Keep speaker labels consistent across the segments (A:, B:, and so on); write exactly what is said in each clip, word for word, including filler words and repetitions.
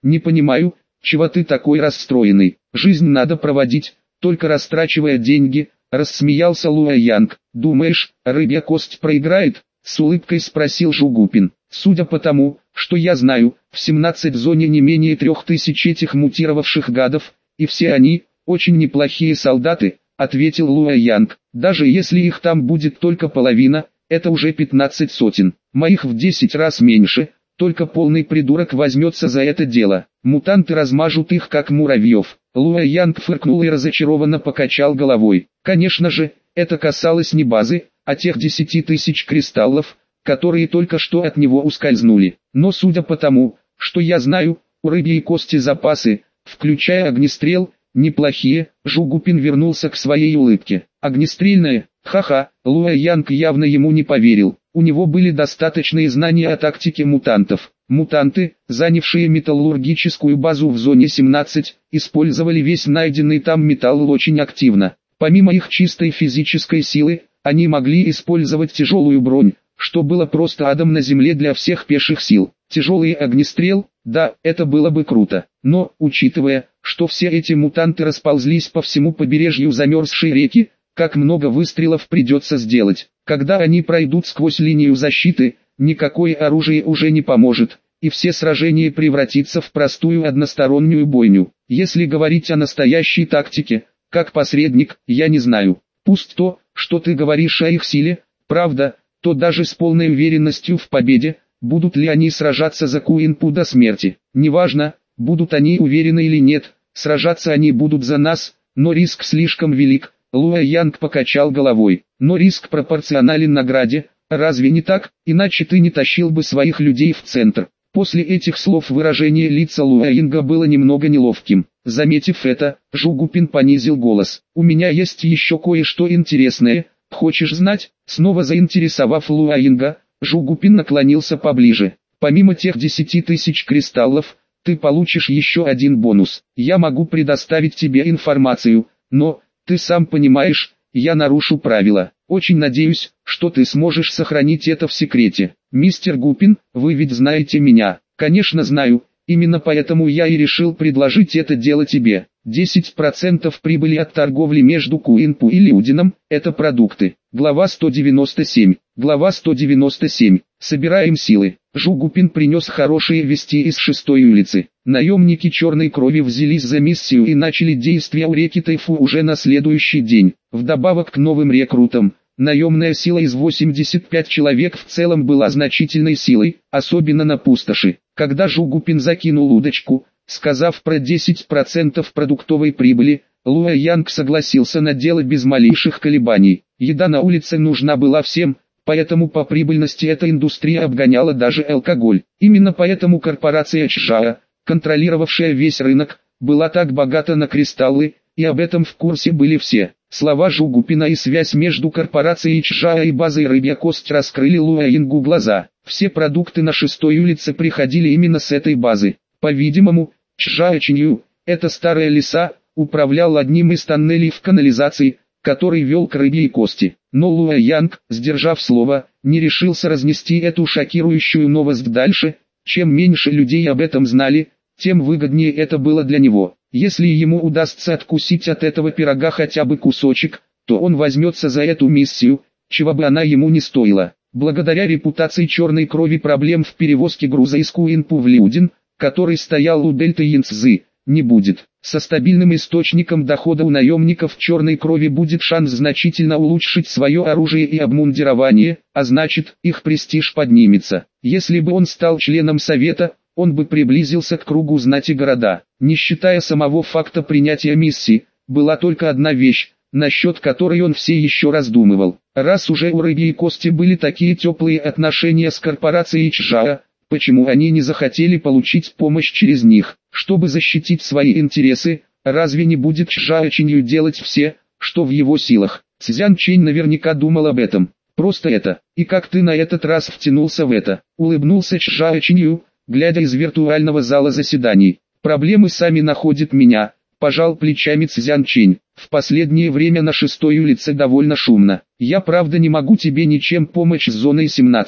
A: Не понимаю, чего ты такой расстроенный. Жизнь надо проводить, только растрачивая деньги, рассмеялся Луэ Янг. Думаешь, рыбья кость проиграет? С улыбкой спросил Жугупин. Судя по тому, что я знаю, в семнадцатой зоне не менее трех тысяч этих мутировавших гадов, и все они, очень неплохие солдаты, ответил Луэ Янг. Даже если их там будет только половина, это уже пятнадцать сотен. Моих в десять раз меньше, только полный придурок возьмется за это дело. Мутанты размажут их как муравьев. Луэ Янг фыркнул и разочарованно покачал головой. Конечно же, это касалось не базы, а тех десяти тысяч кристаллов, которые только что от него ускользнули. Но судя по тому, что я знаю, у рыбьей кости запасы, включая огнестрел, неплохие. Жугупин вернулся к своей улыбке. Огнестрельная? Ха-ха, Луэ Янг явно ему не поверил. У него были достаточные знания о тактике мутантов. Мутанты, занявшие металлургическую базу в зоне семнадцать, использовали весь найденный там металл очень активно. Помимо их чистой физической силы, они могли использовать тяжелую бронь, что было просто адом на земле для всех пеших сил. Тяжелый огнестрел, да, это было бы круто. Но, учитывая, что все эти мутанты расползлись по всему побережью замерзшей реки, как много выстрелов придется сделать. Когда они пройдут сквозь линию защиты, никакое оружие уже не поможет, и все сражения превратятся в простую одностороннюю бойню. Если говорить о настоящей тактике, как посредник, я не знаю. Пусть то, что ты говоришь о их силе, правда, то даже с полной уверенностью в победе, будут ли они сражаться за Куинпу до смерти. Неважно, будут они уверены или нет, сражаться они будут за нас, но риск слишком велик. Луэ Янг покачал головой. Но риск пропорционален награде, разве не так? Иначе ты не тащил бы своих людей в центр. После этих слов выражение лица Луэ Янга было немного неловким. Заметив это, Жугупин понизил голос. У меня есть еще кое-что интересное, хочешь знать? Снова заинтересовав Луэ Янга, Жугупин наклонился поближе. Помимо тех десяти тысяч кристаллов, ты получишь еще один бонус. Я могу предоставить тебе информацию, но, ты сам понимаешь, я нарушу правила. Очень надеюсь, что ты сможешь сохранить это в секрете. Мистер Гупин, вы ведь знаете меня. Конечно знаю, именно поэтому я и решил предложить это дело тебе. десять процентов прибыли от торговли между Куинпу и Лиудином – это продукты. Глава сто девяносто семь. Глава сто девяносто семь. Собираем силы. Жугупин принес хорошие вести из шестой улицы. Наемники черной крови взялись за миссию и начали действия у реки Тайфу уже на следующий день. Вдобавок к новым рекрутам, наемная сила из восьмидесяти пяти человек в целом была значительной силой, особенно на пустоши. Когда Жугупин закинул удочку, сказав про десять процентов продуктовой прибыли, Луэ Янг согласился на дело без малейших колебаний. Еда на улице нужна была всем, поэтому по прибыльности эта индустрия обгоняла даже алкоголь. Именно поэтому корпорация Чжао, контролировавшая весь рынок, была так богата на кристаллы, и об этом в курсе были все. Слова Жугупина и связь между корпорацией Чжао и базой Рыбья Кость раскрыли Луэ Янгу глаза. Все продукты на шестой улице приходили именно с этой базы. По-видимому, Чжао Чинью, это старая лиса, управлял одним из тоннелей в канализации, который вел к Рыбьей Кости. Но Луэ Янг, сдержав слово, не решился разнести эту шокирующую новость дальше. Чем меньше людей об этом знали, тем выгоднее это было для него. Если ему удастся откусить от этого пирога хотя бы кусочек, то он возьмется за эту миссию, чего бы она ему не стоила. Благодаря репутации черной крови проблем в перевозке груза из Куинпу в Лиудин, который стоял у дельты Янцзы, не будет. Со стабильным источником дохода у наемников черной крови будет шанс значительно улучшить свое оружие и обмундирование, а значит, их престиж поднимется. Если бы он стал членом совета, он бы приблизился к кругу знати города. Не считая самого факта принятия миссии, была только одна вещь, насчет которой он все еще раздумывал. Раз уже у Рыбьей Кости были такие теплые отношения с корпорацией Чжао, почему они не захотели получить помощь через них, чтобы защитить свои интересы? Разве не будет Чжао Чинью делать все, что в его силах? Цзян Чэнь наверняка думал об этом. Просто это. И как ты на этот раз втянулся в это? Улыбнулся Чжао Чинью, глядя из виртуального зала заседаний. Проблемы сами находят меня, пожал плечами Цзян Чэнь. В последнее время на шестой улице довольно шумно. Я правда не могу тебе ничем помочь с зоной семнадцать.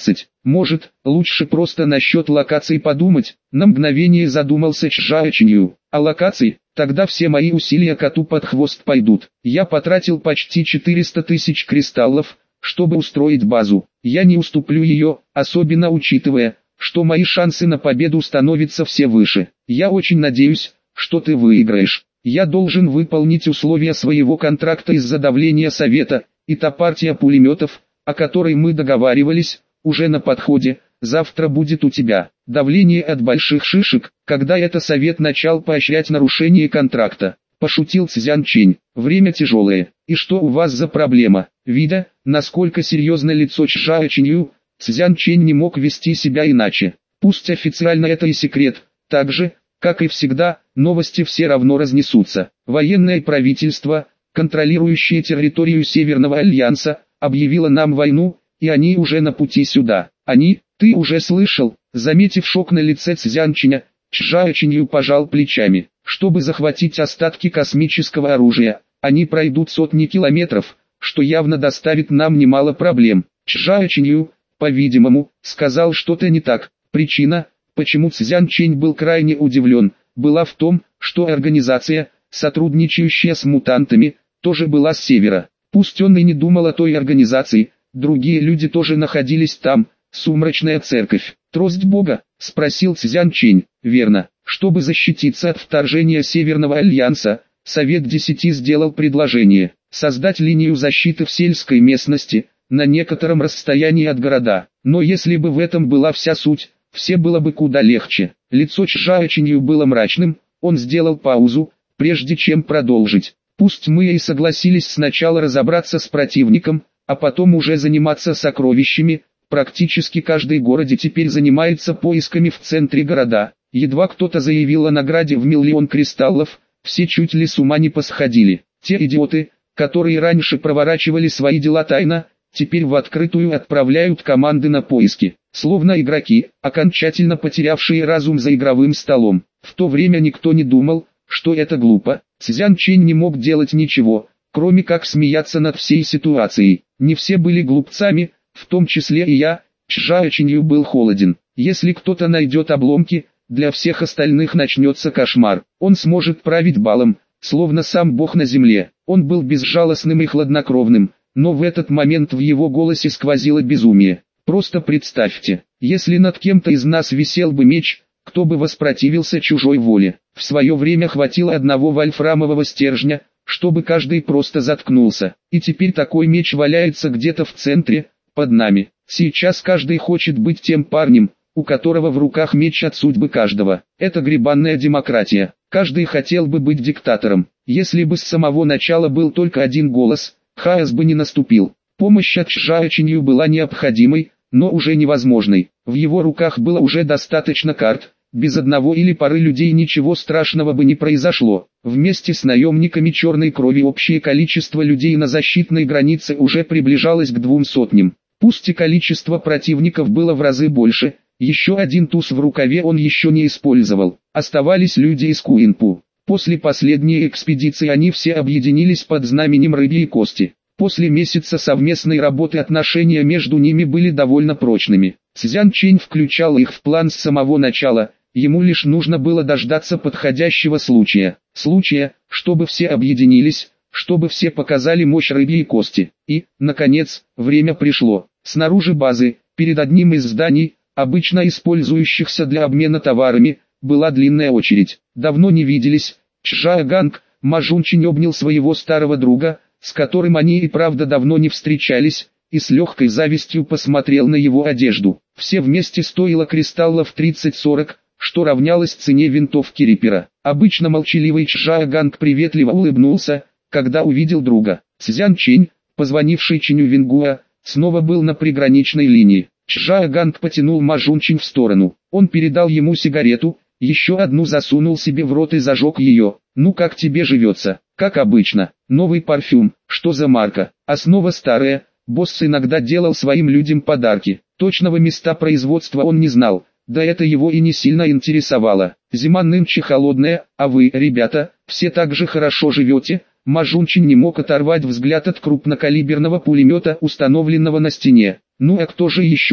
A: Может, лучше просто насчет локаций подумать? На мгновение задумался Чжао Чинью. А локаций? Тогда все мои усилия коту под хвост пойдут. Я потратил почти четыреста тысяч кристаллов, чтобы устроить базу. Я не уступлю ее, особенно учитывая, что мои шансы на победу становятся все выше. Я очень надеюсь, что ты выиграешь. Я должен выполнить условия своего контракта из-за давления совета, и та партия пулеметов, о которой мы договаривались, уже на подходе. Завтра будет у тебя. Давление от больших шишек, когда это совет начал поощрять нарушение контракта. Пошутил Цзян Чэнь. Время тяжелое. И что у вас за проблема? Видя, насколько серьезно лицо Чжао Чинью, Цзян Чэнь не мог вести себя иначе. Пусть официально это и секрет, так же, как и всегда, новости все равно разнесутся. Военное правительство, контролирующее территорию Северного Альянса, объявило нам войну, и они уже на пути сюда. Они, ты уже слышал, заметив шок на лице Цзян Чэня, Чжао Чинью пожал плечами. Чтобы захватить остатки космического оружия, они пройдут сотни километров, что явно доставит нам немало проблем. Чжао Чинью, по-видимому, сказал что-то не так. Причина, почему Цзян Чэнь был крайне удивлен, была в том, что организация, сотрудничающая с мутантами, тоже была с севера. Пусть он и не думал о той организации, другие люди тоже находились там. Сумрачная церковь. Трость Бога? Спросил Цзян Чэнь. Верно. Чтобы защититься от вторжения Северного Альянса, Совет Десяти сделал предложение создать линию защиты в сельской местности, на некотором расстоянии от города. Но если бы в этом была вся суть, все было бы куда легче. Лицо Чжао Чинью было мрачным, он сделал паузу, прежде чем продолжить. Пусть мы и согласились сначала разобраться с противником, а потом уже заниматься сокровищами. Практически каждый городе теперь занимается поисками в центре города. Едва кто-то заявил о награде в миллион кристаллов, все чуть ли с ума не посходили. Те идиоты, которые раньше проворачивали свои дела тайно, теперь в открытую отправляют команды на поиски. Словно игроки, окончательно потерявшие разум за игровым столом. В то время никто не думал, что это глупо. Цзян Чэнь не мог делать ничего, кроме как смеяться над всей ситуацией. Не все были глупцами, в том числе и я. Чжао Чинью был холоден. Если кто-то найдет обломки, для всех остальных начнется кошмар. Он сможет править балом, словно сам Бог на земле. Он был безжалостным и хладнокровным, но в этот момент в его голосе сквозило безумие. Просто представьте, если над кем-то из нас висел бы меч, кто бы воспротивился чужой воле. В свое время хватило одного вольфрамового стержня, чтобы каждый просто заткнулся. И теперь такой меч валяется где-то в центре, под нами. Сейчас каждый хочет быть тем парнем, у которого в руках меч от судьбы каждого. Это гребанная демократия. Каждый хотел бы быть диктатором. Если бы с самого начала был только один голос, хаос бы не наступил. Помощь от Чжао Чинью была необходимой, но уже невозможной. В его руках было уже достаточно карт. Без одного или пары людей ничего страшного бы не произошло. Вместе с наемниками черной крови общее количество людей на защитной границе уже приближалось к двум сотням. Пусть и количество противников было в разы больше, еще один туз в рукаве он еще не использовал. Оставались люди из Куинпу. После последней экспедиции они все объединились под знаменем Рыбьей Кости. После месяца совместной работы отношения между ними были довольно прочными. Цзян Чэнь включал их в план с самого начала, ему лишь нужно было дождаться подходящего случая. Случая, чтобы все объединились, чтобы все показали мощь Рыбьей Кости. И, наконец, время пришло. Снаружи базы, перед одним из зданий, обычно использующихся для обмена товарами, была длинная очередь. Давно не виделись. Чжао Ганг, Ма Жунчень обнял своего старого друга, с которым они и правда давно не встречались, и с легкой завистью посмотрел на его одежду. Все вместе стоило кристаллов тридцать-сорок, что равнялось цене винтовки Риппера. Обычно молчаливый Чжао Ганг приветливо улыбнулся, когда увидел друга. Цзян Чэнь, позвонивший Чиню Вингуа, снова был на приграничной линии. Чжао Ганг потянул Ма Жунчень в сторону. Он передал ему сигарету, еще одну засунул себе в рот и зажег ее. «Ну как тебе живется?» «Как обычно. Новый парфюм. Что за марка?» «Основа старая. Босс иногда делал своим людям подарки. Точного места производства он не знал, да это его и не сильно интересовало. Зима нынче холодная, а вы, ребята, все так же хорошо живете?» Ма Жунчень не мог оторвать взгляд от крупнокалиберного пулемета, установленного на стене. «Ну а кто же еще?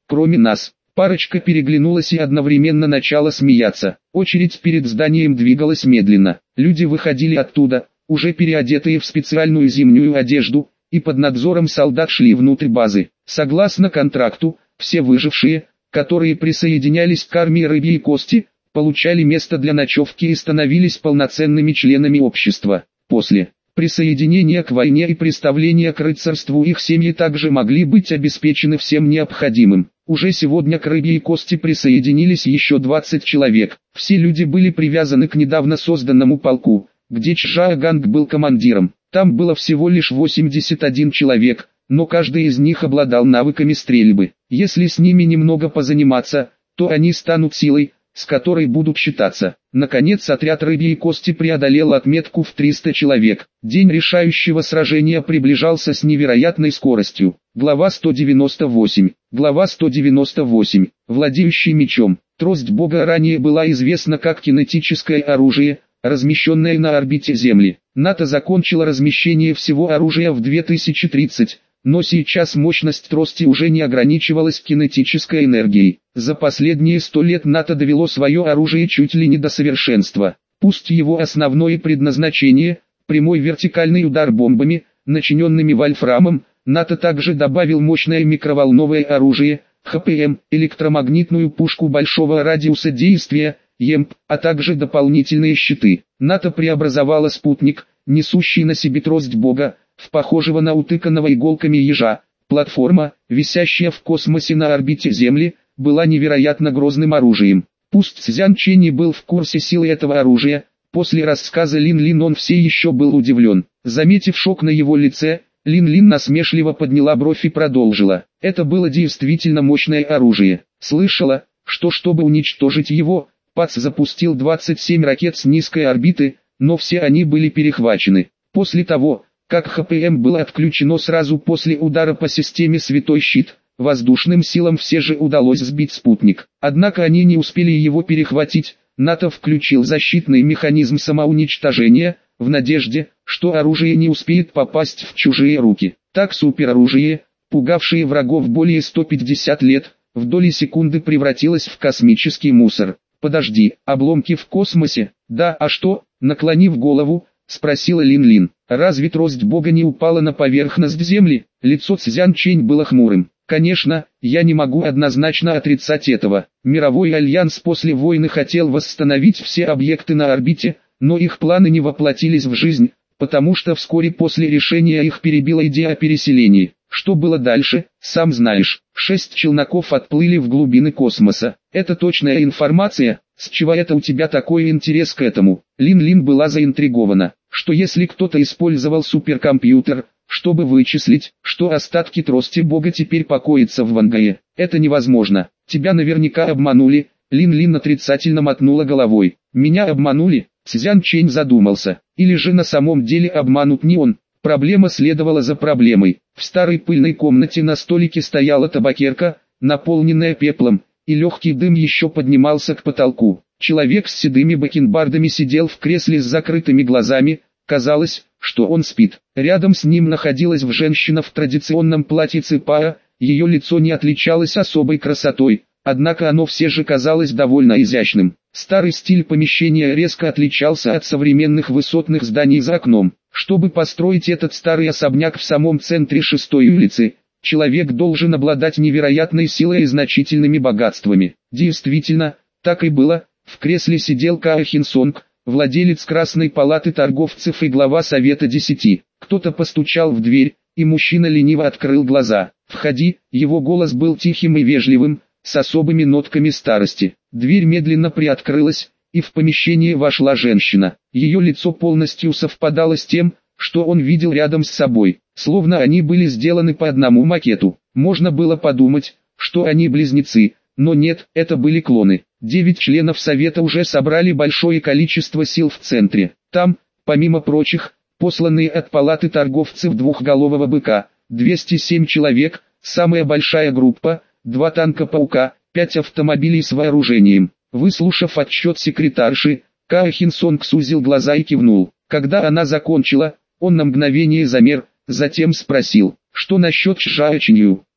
A: кроме нас. Парочка переглянулась и одновременно начала смеяться. Очередь перед зданием двигалась медленно. Люди выходили оттуда, уже переодетые в специальную зимнюю одежду, и под надзором солдат шли внутрь базы. Согласно контракту, все выжившие, которые присоединялись к армии Рыбьей Кости, получали место для ночевки и становились полноценными членами общества. После присоединения к войне и представления к рыцарству их семьи также могли быть обеспечены всем необходимым. Уже сегодня к Рыбьей Кости присоединились еще двадцать человек. Все люди были привязаны к недавно созданному полку, где Чжао Ганг был командиром. Там было всего лишь восемьдесят один человек, но каждый из них обладал навыками стрельбы. Если с ними немного позаниматься, то они станут силой, с которой будут считаться. Наконец отряд Рыбьей Кости преодолел отметку в триста человек. День решающего сражения приближался с невероятной скоростью. Глава сто девяносто восемь. Глава сто девяносто восемь. Владеющий мечом. Трость Бога ранее была известна как кинетическое оружие, размещенное на орбите Земли. НАТО закончило размещение всего оружия в две тысячи тридцатом. Но сейчас мощность трости уже не ограничивалась кинетической энергией. За последние сто лет НАТО довело свое оружие чуть ли не до совершенства. Пусть его основное предназначение – прямой вертикальный удар бомбами, начиненными вольфрамом, НАТО также добавил мощное микроволновое оружие, ха пэ эм, электромагнитную пушку большого радиуса действия, и эм пэ, а также дополнительные щиты. НАТО преобразовало спутник, несущий на себе трость Бога, в похожего на утыканного иголками ежа. Платформа, висящая в космосе на орбите Земли, была невероятно грозным оружием. Пусть Цзян Чэнь и был в курсе силы этого оружия, после рассказа Лин Лин он все еще был удивлен. Заметив шок на его лице, Лин Лин насмешливо подняла бровь и продолжила. Это было действительно мощное оружие. Слышала, что чтобы уничтожить его, ПАЦ запустил двадцать семь ракет с низкой орбиты, но все они были перехвачены. После того, как ха пэ эм было отключено сразу после удара по системе «Святой щит», воздушным силам все же удалось сбить спутник. Однако они не успели его перехватить, НАТО включил защитный механизм самоуничтожения, в надежде, что оружие не успеет попасть в чужие руки. Так супероружие, пугавшее врагов более ста пятидесяти лет, в доли секунды превратилось в космический мусор. «Подожди, обломки в космосе?» «Да, а что?» Наклонив голову, спросила Лин Лин. «Разве трость Бога не упала на поверхность Земли?» Лицо Цзян Чэнь было хмурым. «Конечно, я не могу однозначно отрицать этого. Мировой альянс после войны хотел восстановить все объекты на орбите, но их планы не воплотились в жизнь, потому что вскоре после решения их перебила идея о переселении. Что было дальше, сам знаешь. Шесть челноков отплыли в глубины космоса. Это точная информация? С чего это у тебя такой интерес к этому?» Лин Лин была заинтригована. Что если кто-то использовал суперкомпьютер, чтобы вычислить, что остатки трости Бога теперь покоятся в Вангае? Это невозможно. Тебя наверняка обманули. Лин Лин отрицательно мотнула головой. Меня обманули? Цзян Чэнь задумался. Или же на самом деле обманут не он? Проблема следовала за проблемой. В старой пыльной комнате на столике стояла табакерка, наполненная пеплом, и легкий дым еще поднимался к потолку. Человек с седыми бакенбардами сидел в кресле с закрытыми глазами, казалось, что он спит. Рядом с ним находилась женщина в традиционном платье ципая, ее лицо не отличалось особой красотой, однако оно все же казалось довольно изящным. Старый стиль помещения резко отличался от современных высотных зданий за окном. Чтобы построить этот старый особняк в самом центре шестой улицы, человек должен обладать невероятной силой и значительными богатствами. Действительно, так и было. В кресле сидел Као Хин Сонг, владелец Красной палаты торговцев и глава Совета Десяти. Кто-то постучал в дверь, и мужчина лениво открыл глаза. «Входи», его голос был тихим и вежливым, с особыми нотками старости. Дверь медленно приоткрылась, и в помещение вошла женщина. Ее лицо полностью совпадало с тем, что он видел рядом с собой, словно они были сделаны по одному макету. Можно было подумать, что они близнецы, но нет, это были клоны. Девять членов Совета уже собрали большое количество сил в центре. Там, помимо прочих, посланные от палаты торговцев двухголового быка, двести семь человек, самая большая группа, два танка Паука, пять автомобилей с вооружением. Выслушав отчет секретарши, Као Хин Сонг сузил глаза и кивнул. Когда она закончила, он на мгновение замер, затем спросил, что насчет Чжао Чэнью.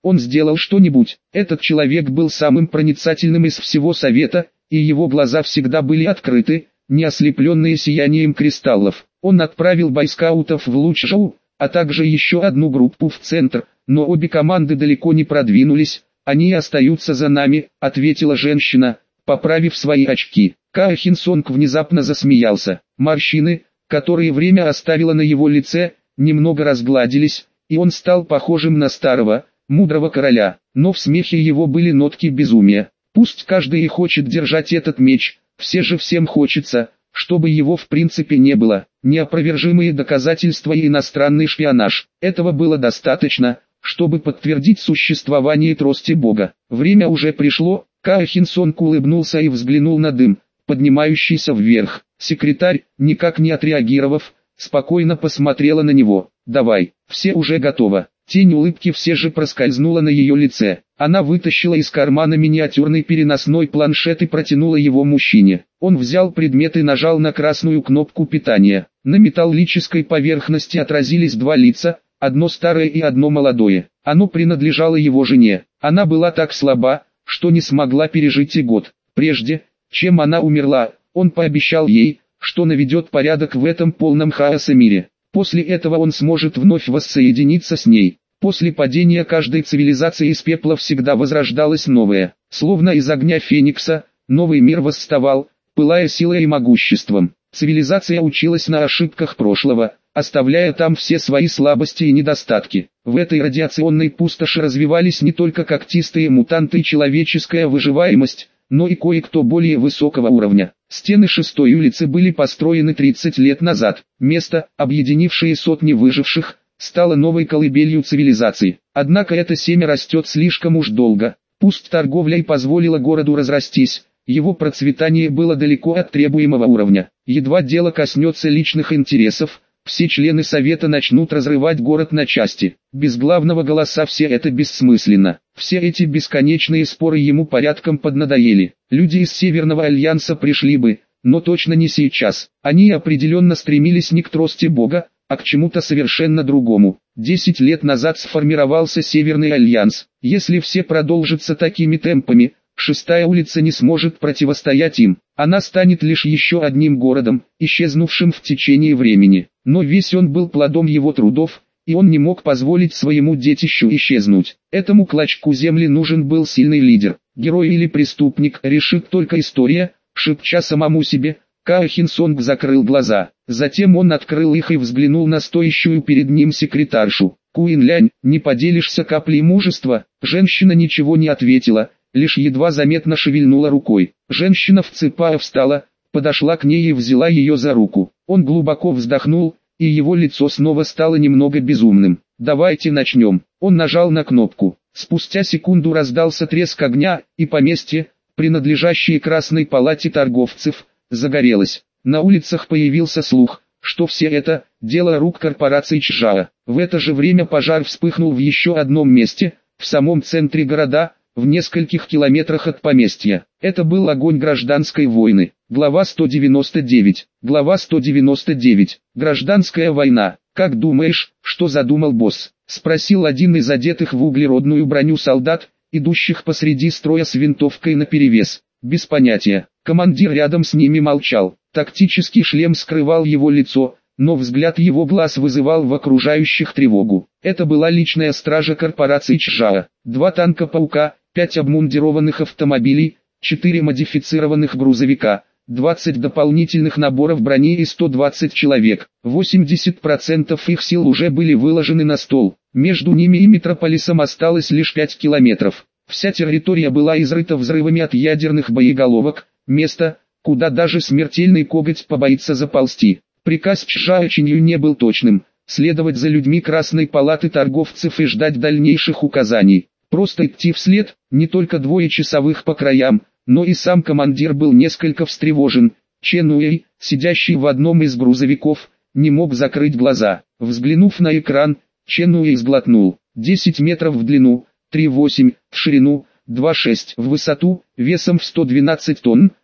A: Он сделал что-нибудь. Этот человек был самым проницательным из всего совета, и его глаза всегда были открыты, не ослепленные сиянием кристаллов. Он отправил бойскаутов в Лучжоу, а также еще одну группу в центр, но обе команды далеко не продвинулись. «Они остаются за нами», — ответила женщина, поправив свои очки. Као Хин-сонг внезапно засмеялся. Морщины, которые время оставило на его лице, немного разгладились, и он стал похожим на старого, мудрого короля. Но в смехе его были нотки безумия. Пусть каждый и хочет держать этот меч, все же всем хочется, чтобы его в принципе не было. Неопровержимые доказательства и иностранный шпионаж. Этого было достаточно, чтобы подтвердить существование трости Бога. Время уже пришло. Као Хин-сонг улыбнулся и взглянул на дым, поднимающийся вверх. Секретарь, никак не отреагировав, спокойно посмотрела на него. «Давай, все уже готово». Тень улыбки все же проскользнула на ее лице. Она вытащила из кармана миниатюрный переносной планшет и протянула его мужчине. Он взял предмет и нажал на красную кнопку питания. На металлической поверхности отразились два лица, одно старое и одно молодое. Оно принадлежало его жене. Она была так слаба, что не смогла пережить и год. Прежде, чем она умерла, он пообещал ей, что наведет порядок в этом полном хаоса мире. После этого он сможет вновь воссоединиться с ней. После падения каждой цивилизации из пепла всегда возрождалась новая. Словно из огня Феникса, новый мир восставал, пылая силой и могуществом. Цивилизация училась на ошибках прошлого, оставляя там все свои слабости и недостатки. В этой радиационной пустоши развивались не только когтистые мутанты и человеческая выживаемость, но и кое-кто более высокого уровня. Стены шестой улицы были построены тридцать лет назад. Место, объединившее сотни выживших, стало новой колыбелью цивилизации. Однако это семя растет слишком уж долго. Пусть торговля и позволила городу разрастись, его процветание было далеко от требуемого уровня. Едва дело коснется личных интересов, все члены совета начнут разрывать город на части. Без главного голоса все это бессмысленно. Все эти бесконечные споры ему порядком поднадоели. Люди из Северного Альянса пришли бы, но точно не сейчас. Они определенно стремились не к трости Бога, а к чему-то совершенно другому. Десять лет назад сформировался Северный Альянс. Если все продолжатся такими темпами, Шестая улица не сможет противостоять им. Она станет лишь еще одним городом, исчезнувшим в течение времени. Но весь он был плодом его трудов, и он не мог позволить своему детищу исчезнуть. Этому клочку земли нужен был сильный лидер. Герой или преступник, решит только история, шепча самому себе. Као Хин-сонг закрыл глаза. Затем он открыл их и взглянул на стоящую перед ним секретаршу. «Куин-лянь, не поделишься каплей мужества?» Женщина ничего не ответила, лишь едва заметно шевельнула рукой. Женщина в цепа встала, подошла к ней и взяла ее за руку. Он глубоко вздохнул, и его лицо снова стало немного безумным. «Давайте начнем». Он нажал на кнопку. Спустя секунду раздался треск огня, и поместье, принадлежащее Красной палате торговцев, загорелось. На улицах появился слух, что все это – дело рук корпорации Чжао. В это же время пожар вспыхнул в еще одном месте, в самом центре города, в нескольких километрах от поместья. Это был огонь гражданской войны. Глава сто девяносто девять. Глава сто девяносто девять. Гражданская война. «Как думаешь, что задумал босс?» – спросил один из одетых в углеродную броню солдат, идущих посреди строя с винтовкой наперевес. «Без понятия». Командир рядом с ними молчал. Тактический шлем скрывал его лицо, но взгляд его глаз вызывал в окружающих тревогу. Это была личная стража корпорации Чжао. Два танка «Паука», пять обмундированных автомобилей, четыре модифицированных грузовика, двадцать дополнительных наборов брони и сто двадцать человек. восемьдесят процентов их сил уже были выложены на стол. Между ними и метрополисом осталось лишь пять километров. Вся территория была изрыта взрывами от ядерных боеголовок, место, куда даже смертельный коготь побоится заползти. Приказ Чжао Чинью не был точным: следовать за людьми Красной палаты торговцев и ждать дальнейших указаний. Просто идти вслед, не только двое часовых по краям, но и сам командир был несколько встревожен. Чен Уэй, сидящий в одном из грузовиков, не мог закрыть глаза. Взглянув на экран, Чен Уэй сглотнул. десять метров в длину, три восемь в ширину, два шесть в высоту, весом в сто двенадцать тонн,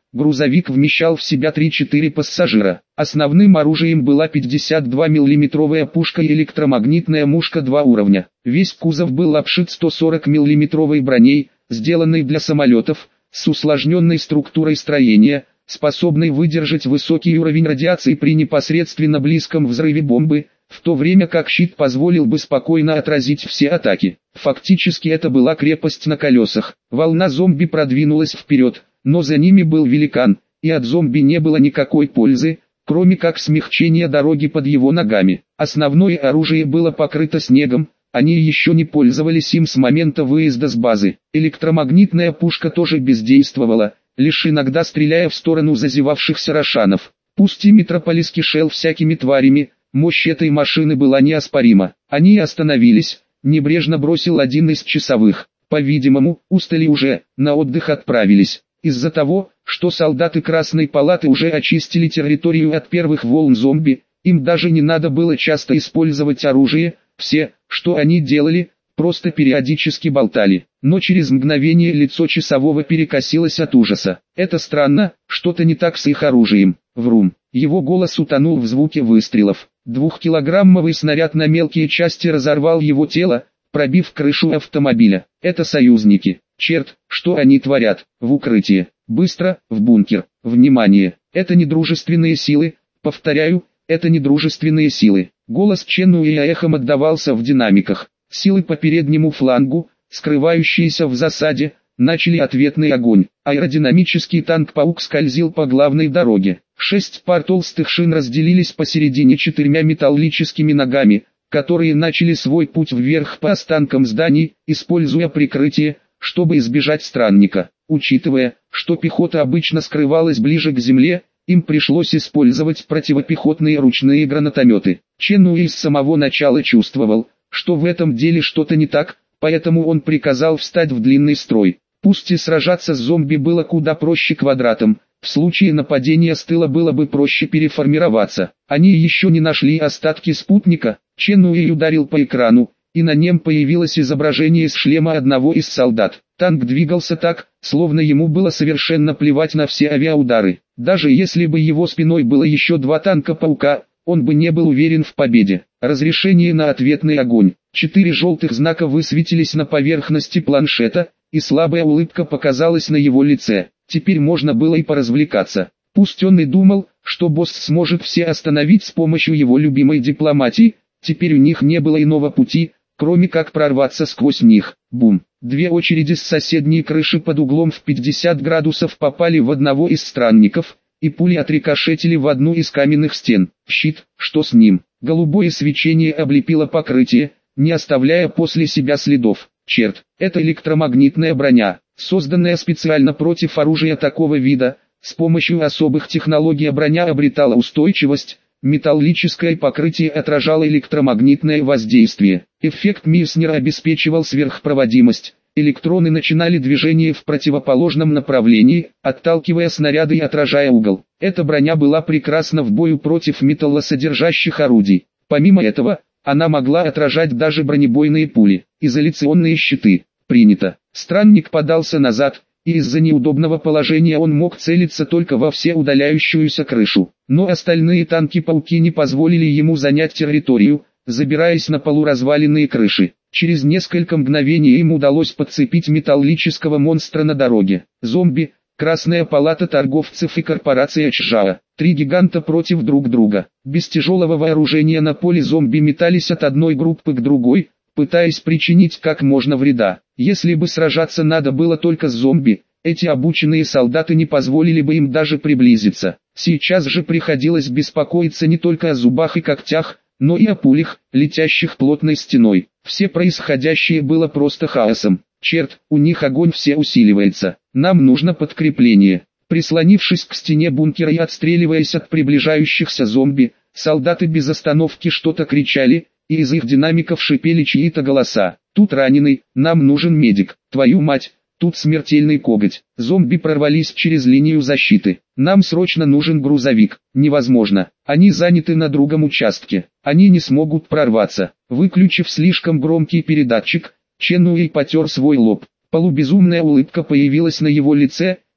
A: Грузовик вмещал в себя три-четыре пассажира. Основным оружием была пятьдесят два миллиметровая пушка и электромагнитная мушка два уровня. Весь кузов был обшит сто сорок миллиметровой броней, сделанной для самолетов, с усложненной структурой строения, способной выдержать высокий уровень радиации при непосредственно близком взрыве бомбы, в то время как щит позволил бы спокойно отразить все атаки. Фактически это была крепость на колесах. Волна зомби продвинулась вперед, но за ними был великан, и от зомби не было никакой пользы, кроме как смягчения дороги под его ногами. Основное оружие было покрыто снегом, они еще не пользовались им с момента выезда с базы. Электромагнитная пушка тоже бездействовала, лишь иногда стреляя в сторону зазевавшихся рошанов. Пусть и Метрополис кишел всякими тварями, мощь этой машины была неоспорима. Они остановились, небрежно бросил один из часовых. По-видимому, устали уже, на отдых отправились. Из-за того, что солдаты Красной Палаты уже очистили территорию от первых волн зомби, им даже не надо было часто использовать оружие, все, что они делали, просто периодически болтали. Но через мгновение лицо часового перекосилось от ужаса. Это странно, что-то не так с их оружием. Врум. Его голос утонул в звуке выстрелов. Двухкилограммовый снаряд на мелкие части разорвал его тело, пробив крышу автомобиля. Это союзники. Черт, что они творят? В укрытие. Быстро, в бункер. Внимание, это недружественные силы. Повторяю, это недружественные силы. Голос Ченуэя эхом отдавался в динамиках. Силы по переднему флангу, скрывающиеся в засаде, начали ответный огонь. Аэродинамический танк «Паук» скользил по главной дороге. Шесть пар толстых шин разделились посередине четырьмя металлическими ногами, которые начали свой путь вверх по останкам зданий, используя прикрытие, чтобы избежать странника. Учитывая, что пехота обычно скрывалась ближе к земле, им пришлось использовать противопехотные ручные гранатометы. Ченуэй с самого начала чувствовал, что в этом деле что-то не так, поэтому он приказал встать в длинный строй. Пусть и сражаться с зомби было куда проще квадратом, в случае нападения с тыла было бы проще переформироваться. Они еще не нашли остатки спутника. Ченуэй ударил по экрану, и на нем появилось изображение с шлема одного из солдат. Танк двигался так, словно ему было совершенно плевать на все авиаудары. Даже если бы его спиной было еще два танка «Паука», он бы не был уверен в победе. Разрешение на ответный огонь. Четыре желтых знака высветились на поверхности планшета, и слабая улыбка показалась на его лице. Теперь можно было и поразвлекаться. Пусть он и думал, что босс сможет все остановить с помощью его любимой дипломатии, теперь у них не было иного пути, кроме как прорваться сквозь них. Бум! Две очереди с соседней крыши под углом в пятьдесят градусов попали в одного из странников, и пули отрикошетили в одну из каменных стен. Щит, что с ним? Голубое свечение облепило покрытие, не оставляя после себя следов. Черт, это электромагнитная броня, созданная специально против оружия такого вида. С помощью особых технологий броня обретала устойчивость, металлическое покрытие отражало электромагнитное воздействие. Эффект Мейснера обеспечивал сверхпроводимость. Электроны начинали движение в противоположном направлении, отталкивая снаряды и отражая угол. Эта броня была прекрасна в бою против металлосодержащих орудий. Помимо этого, она могла отражать даже бронебойные пули. Изоляционные щиты. Принято. Странник подался назад, и из-за неудобного положения он мог целиться только во все удаляющуюся крышу. Но остальные танки-пауки не позволили ему занять территорию, забираясь на полуразваленные крыши. Через несколько мгновений им удалось подцепить металлического монстра на дороге. Зомби, Красная палата торговцев и корпорация Чжао. Три гиганта против друг друга. Без тяжелого вооружения на поле зомби метались от одной группы к другой, пытаясь причинить как можно вреда. Если бы сражаться надо было только с зомби, эти обученные солдаты не позволили бы им даже приблизиться. Сейчас же приходилось беспокоиться не только о зубах и когтях, но и о пулях, летящих плотной стеной. Все происходящее было просто хаосом. Черт, у них огонь все усиливается. Нам нужно подкрепление. Прислонившись к стене бункера и отстреливаясь от приближающихся зомби, солдаты без остановки что-то кричали, и из их динамиков шипели чьи-то голоса. Тут раненый, нам нужен медик. Твою мать, тут смертельный коготь. Зомби прорвались через линию защиты. Нам срочно нужен грузовик. Невозможно. Они заняты на другом участке. Они не смогут прорваться. Выключив слишком громкий передатчик, Ченуэй потер свой лоб. Полубезумная улыбка появилась на его лице,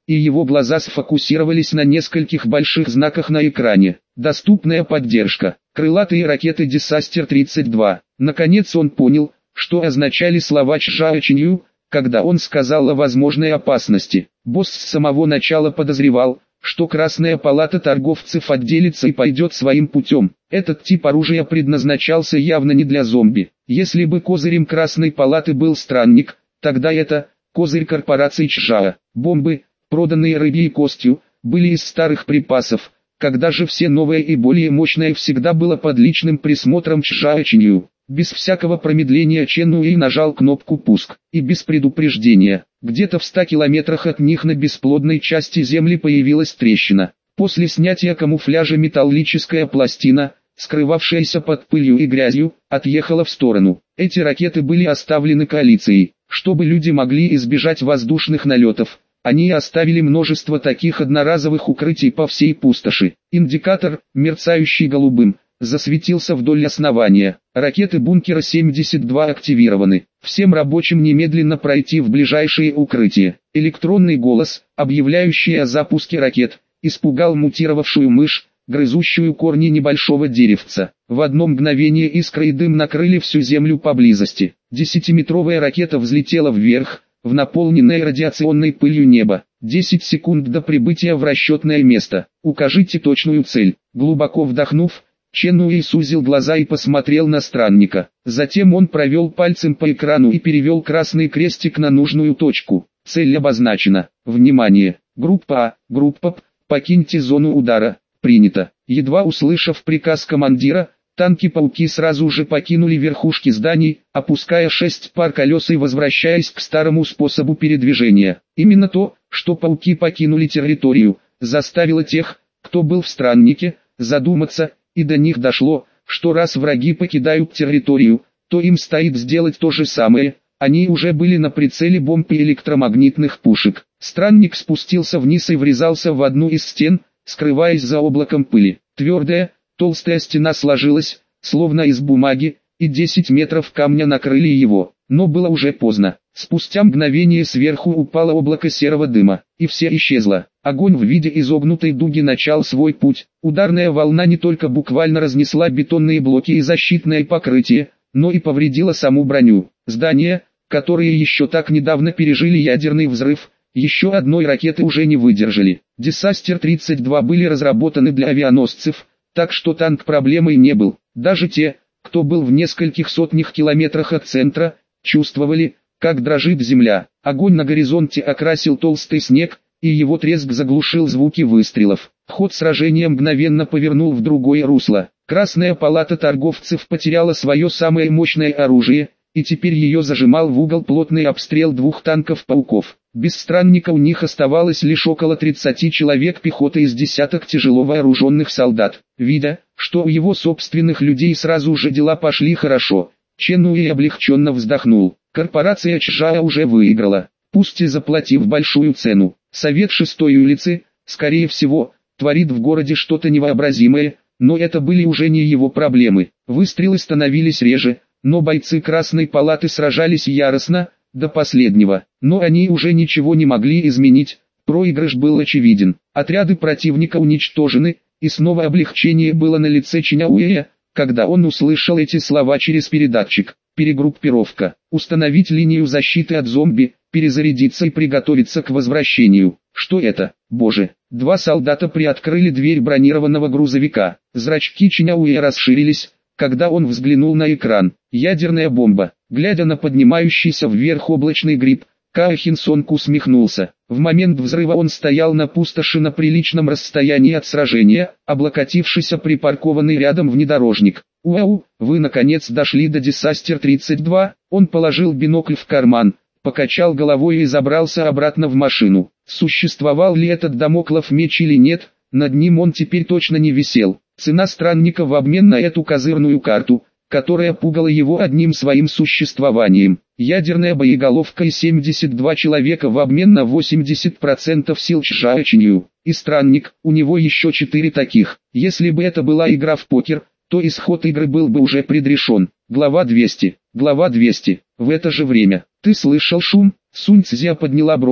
A: и его глаза сфокусировались на нескольких больших знаках на экране. Доступная поддержка. Крылатые ракеты Disaster тридцать два. Наконец он понял, что означали слова Чжао Чинью, когда он сказал о возможной опасности. Босс с самого начала подозревал, что Красная палата торговцев отделится и пойдет своим путем. Этот тип оружия предназначался явно не для зомби. Если бы козырем Красной палаты был странник, тогда это козырь корпорации Чжао. Бомбы, проданные рыбьей костью, были из старых припасов, когда же все новое и более мощное всегда было под личным присмотром Чжао Чинью. Без всякого промедления Чен Уэй нажал кнопку «Пуск», и без предупреждения, где-то в ста километрах от них на бесплодной части земли появилась трещина. После снятия камуфляжа металлическая пластина, скрывавшаяся под пылью и грязью, отъехала в сторону. Эти ракеты были оставлены коалицией, чтобы люди могли избежать воздушных налетов. Они оставили множество таких одноразовых укрытий по всей пустоши. Индикатор, мерцающий голубым, засветился вдоль основания. Ракеты бункера семьдесят два активированы. Всем рабочим немедленно пройти в ближайшее укрытие. Электронный голос, объявляющий о запуске ракет, испугал мутировавшую мышь, грызущую корни небольшого деревца. В одно мгновение искры и дым накрыли всю землю поблизости. Десятиметровая ракета взлетела вверх, в наполненное радиационной пылью небо. десять секунд до прибытия в расчетное место. Укажите точную цель. Глубоко вдохнув, Чен Уэй сузил глаза и посмотрел на странника. Затем он провел пальцем по экрану и перевел красный крестик на нужную точку. Цель обозначена. Внимание! Группа А, группа П, покиньте зону удара. Принято. Едва услышав приказ командира, танки-пауки сразу же покинули верхушки зданий, опуская шесть пар колес и возвращаясь к старому способу передвижения. Именно то, что пауки покинули территорию, заставило тех, кто был в страннике, задуматься, и до них дошло, что раз враги покидают территорию, то им стоит сделать то же самое. Они уже были на прицеле бомб и электромагнитных пушек. Странник спустился вниз и врезался в одну из стен, скрываясь за облаком пыли. Твердая, толстая стена сложилась, словно из бумаги, и десять метров камня накрыли его. Но было уже поздно. Спустя мгновение сверху упало облако серого дыма, и все исчезло. Огонь в виде изогнутой дуги начал свой путь. Ударная волна не только буквально разнесла бетонные блоки и защитное покрытие, но и повредила саму броню. Здания, которые еще так недавно пережили ядерный взрыв, еще одной ракеты уже не выдержали. Disaster тридцать два были разработаны для авианосцев, так что танк проблемой не был. Даже те, кто был в нескольких сотнях километрах от центра, чувствовали, как дрожит земля. Огонь на горизонте окрасил толстый снег, и его треск заглушил звуки выстрелов. Ход сражения мгновенно повернул в другое русло. Красная палата торговцев потеряла свое самое мощное оружие, и теперь ее зажимал в угол плотный обстрел двух танков-пауков. Без странника у них оставалось лишь около тридцати человек пехоты из десяток тяжело вооруженных солдат. Видя, что у его собственных людей сразу же дела пошли хорошо, Чен Уэй облегченно вздохнул. Корпорация Чжао уже выиграла, пусть и заплатив большую цену. Совет шестой улицы, скорее всего, творит в городе что-то невообразимое, но это были уже не его проблемы. Выстрелы становились реже, но бойцы Красной палаты сражались яростно, до последнего. Но они уже ничего не могли изменить, проигрыш был очевиден. Отряды противника уничтожены, и снова облегчение было на лице Чена Уэя, когда он услышал эти слова через передатчик. Перегруппировка. Установить линию защиты от зомби, перезарядиться и приготовиться к возвращению. Что это? Боже. Два солдата приоткрыли дверь бронированного грузовика. Зрачки Чена Уэя расширились, когда он взглянул на экран. Ядерная бомба. Глядя на поднимающийся вверх облачный гриб, Као Хин Сонг усмехнулся. В момент взрыва он стоял на пустоши на приличном расстоянии от сражения, облокотившийся припаркованный рядом внедорожник. «Уау, вы наконец дошли до Disaster тридцать два», он положил бинокль в карман, покачал головой и забрался обратно в машину. Существовал ли этот дамоклов меч или нет, над ним он теперь точно не висел. Цена странника в обмен на эту козырную карту, которая пугала его одним своим существованием. Ядерная боеголовка и семьдесят два человека в обмен на восемьдесят процентов сил Чжао Чинью. И странник, у него еще четыре таких. Если бы это была игра в покер, то исход игры был бы уже предрешен. Глава двести. Глава двести. В это же время. «Ты слышал шум?» Сунь Цзя подняла брови,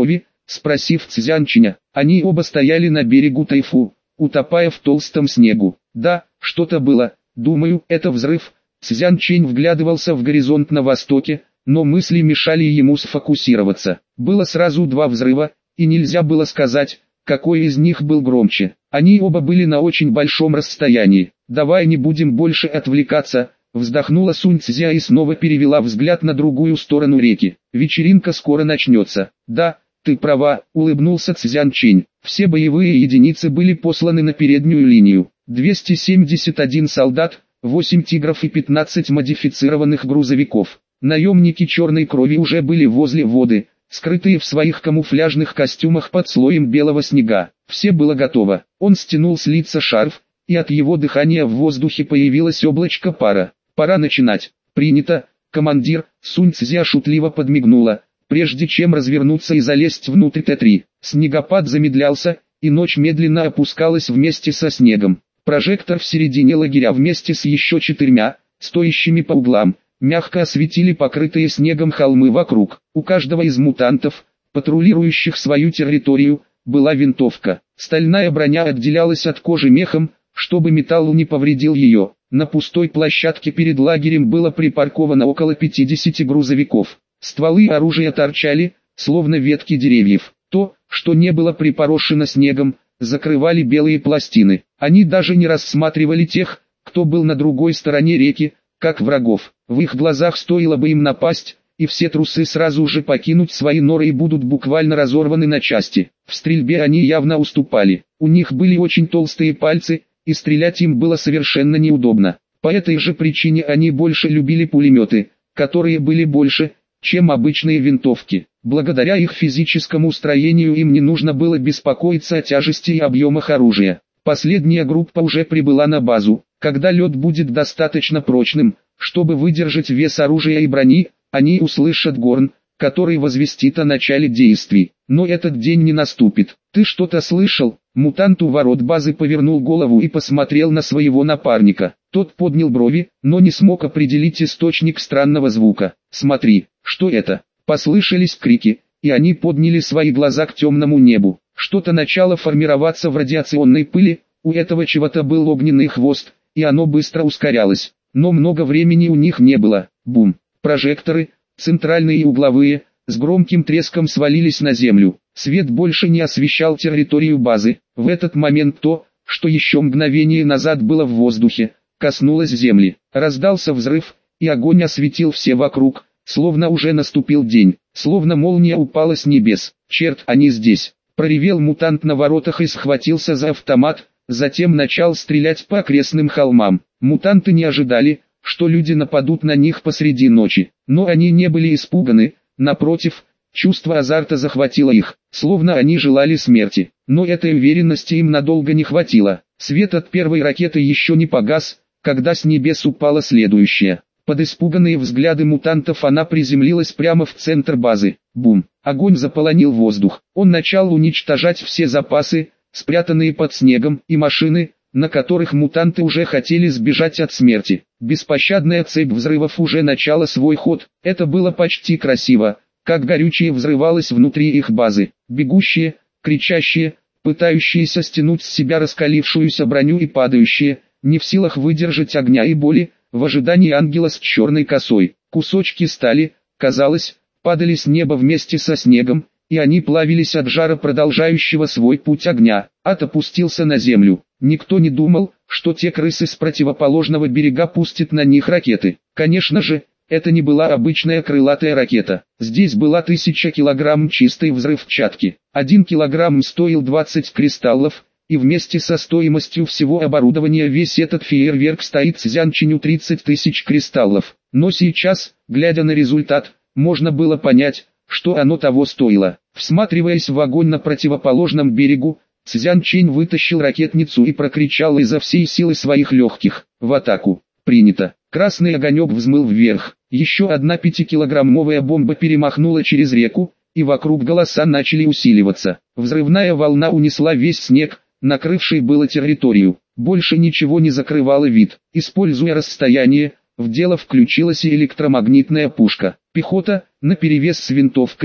A: спросив Цзянчиня. Они оба стояли на берегу Тайфу, утопая в толстом снегу. Да, что-то было, думаю, это взрыв. Цзянчень вглядывался в горизонт на востоке, но мысли мешали ему сфокусироваться. Было сразу два взрыва, и нельзя было сказать, какой из них был громче. Они оба были на очень большом расстоянии. «Давай не будем больше отвлекаться», вздохнула Сунь Цзя и снова перевела взгляд на другую сторону реки. «Вечеринка скоро начнется». «Да, ты права», улыбнулся Цзянчень. Все боевые единицы были посланы на переднюю линию. двести семьдесят один солдат, восемь тигров и пятнадцать модифицированных грузовиков. Наемники черной крови уже были возле воды, скрытые в своих камуфляжных костюмах под слоем белого снега. Все было готово. Он стянул с лица шарф, и от его дыхания в воздухе появилось облачко пара. «Пора начинать». «Принято, командир», Сунь Цзя шутливо подмигнула, прежде чем развернуться и залезть внутрь Т три. Снегопад замедлялся, и ночь медленно опускалась вместе со снегом. Прожектор в середине лагеря вместе с еще четырьмя, стоящими по углам, мягко осветили покрытые снегом холмы вокруг. У каждого из мутантов, патрулирующих свою территорию, была винтовка. Стальная броня отделялась от кожи мехом, чтобы металл не повредил ее. На пустой площадке перед лагерем было припарковано около пятидесяти грузовиков. Стволы оружия торчали, словно ветки деревьев. То, что не было припорошено снегом, закрывали белые пластины. Они даже не рассматривали тех, кто был на другой стороне реки, как врагов. В их глазах стоило бы им напасть, и все трусы сразу же покинуть свои норы и будут буквально разорваны на части. В стрельбе они явно уступали. У них были очень толстые пальцы, и стрелять им было совершенно неудобно. По этой же причине они больше любили пулеметы, которые были больше, чем обычные винтовки. Благодаря их физическому строению им не нужно было беспокоиться о тяжести и объемах оружия. Последняя группа уже прибыла на базу. Когда лед будет достаточно прочным, чтобы выдержать вес оружия и брони, они услышат горн, который возвестит о начале действий. Но этот день не наступит. «Ты что-то слышал?» Мутант у ворот базы повернул голову и посмотрел на своего напарника. Тот поднял брови, но не смог определить источник странного звука. «Смотри, что это?» Послышались крики, и они подняли свои глаза к темному небу. Что-то начало формироваться в радиационной пыли, у этого чего-то был огненный хвост, и оно быстро ускорялось. Но много времени у них не было. Бум! Прожекторы, центральные и угловые, с громким треском свалились на землю. Свет больше не освещал территорию базы. В этот момент то, что еще мгновение назад было в воздухе, коснулось земли. Раздался взрыв, и огонь осветил все вокруг, словно уже наступил день, словно молния упала с небес. «Черт, они здесь!» Проревел мутант на воротах и схватился за автомат, затем начал стрелять по окрестным холмам. Мутанты не ожидали, что люди нападут на них посреди ночи, но они не были испуганы, напротив, чувство азарта захватило их, словно они желали смерти. Но этой уверенности им надолго не хватило. Свет от первой ракеты еще не погас, когда с небес упала следующая. Под испуганные взгляды мутантов она приземлилась прямо в центр базы. Бум! Огонь заполонил воздух. Он начал уничтожать все запасы, спрятанные под снегом, и машины, на которых мутанты уже хотели сбежать от смерти. Беспощадная цепь взрывов уже начала свой ход. Это было почти красиво, как горючее взрывалось внутри их базы. Бегущие, кричащие, пытающиеся стянуть с себя раскалившуюся броню и падающие, не в силах выдержать огня и боли, в ожидании ангела с черной косой. Кусочки стали, казалось, падали с неба вместе со снегом, и они плавились от жара продолжающего свой путь огня. Ад опустился на землю. Никто не думал, что те крысы с противоположного берега пустят на них ракеты. Конечно же, это не была обычная крылатая ракета. Здесь была тысяча килограмм чистой взрывчатки. Один килограмм стоил двадцать кристаллов, и вместе со стоимостью всего оборудования весь этот фейерверк стоит Цзянченю тридцать тысяч кристаллов. Но сейчас, глядя на результат, можно было понять, что оно того стоило. Всматриваясь в огонь на противоположном берегу, Цзянчень вытащил ракетницу и прокричал изо всей силы своих легких: «В атаку!» «Принято!» Красный огонек взмыл вверх. Еще одна пятикилограммовая бомба перемахнула через реку, и вокруг голоса начали усиливаться. Взрывная волна унесла весь снег, накрывший было территорию. Больше ничего не закрывало вид. Используя расстояние, в дело включилась и электромагнитная пушка. Пехота, наперевес с винтовками,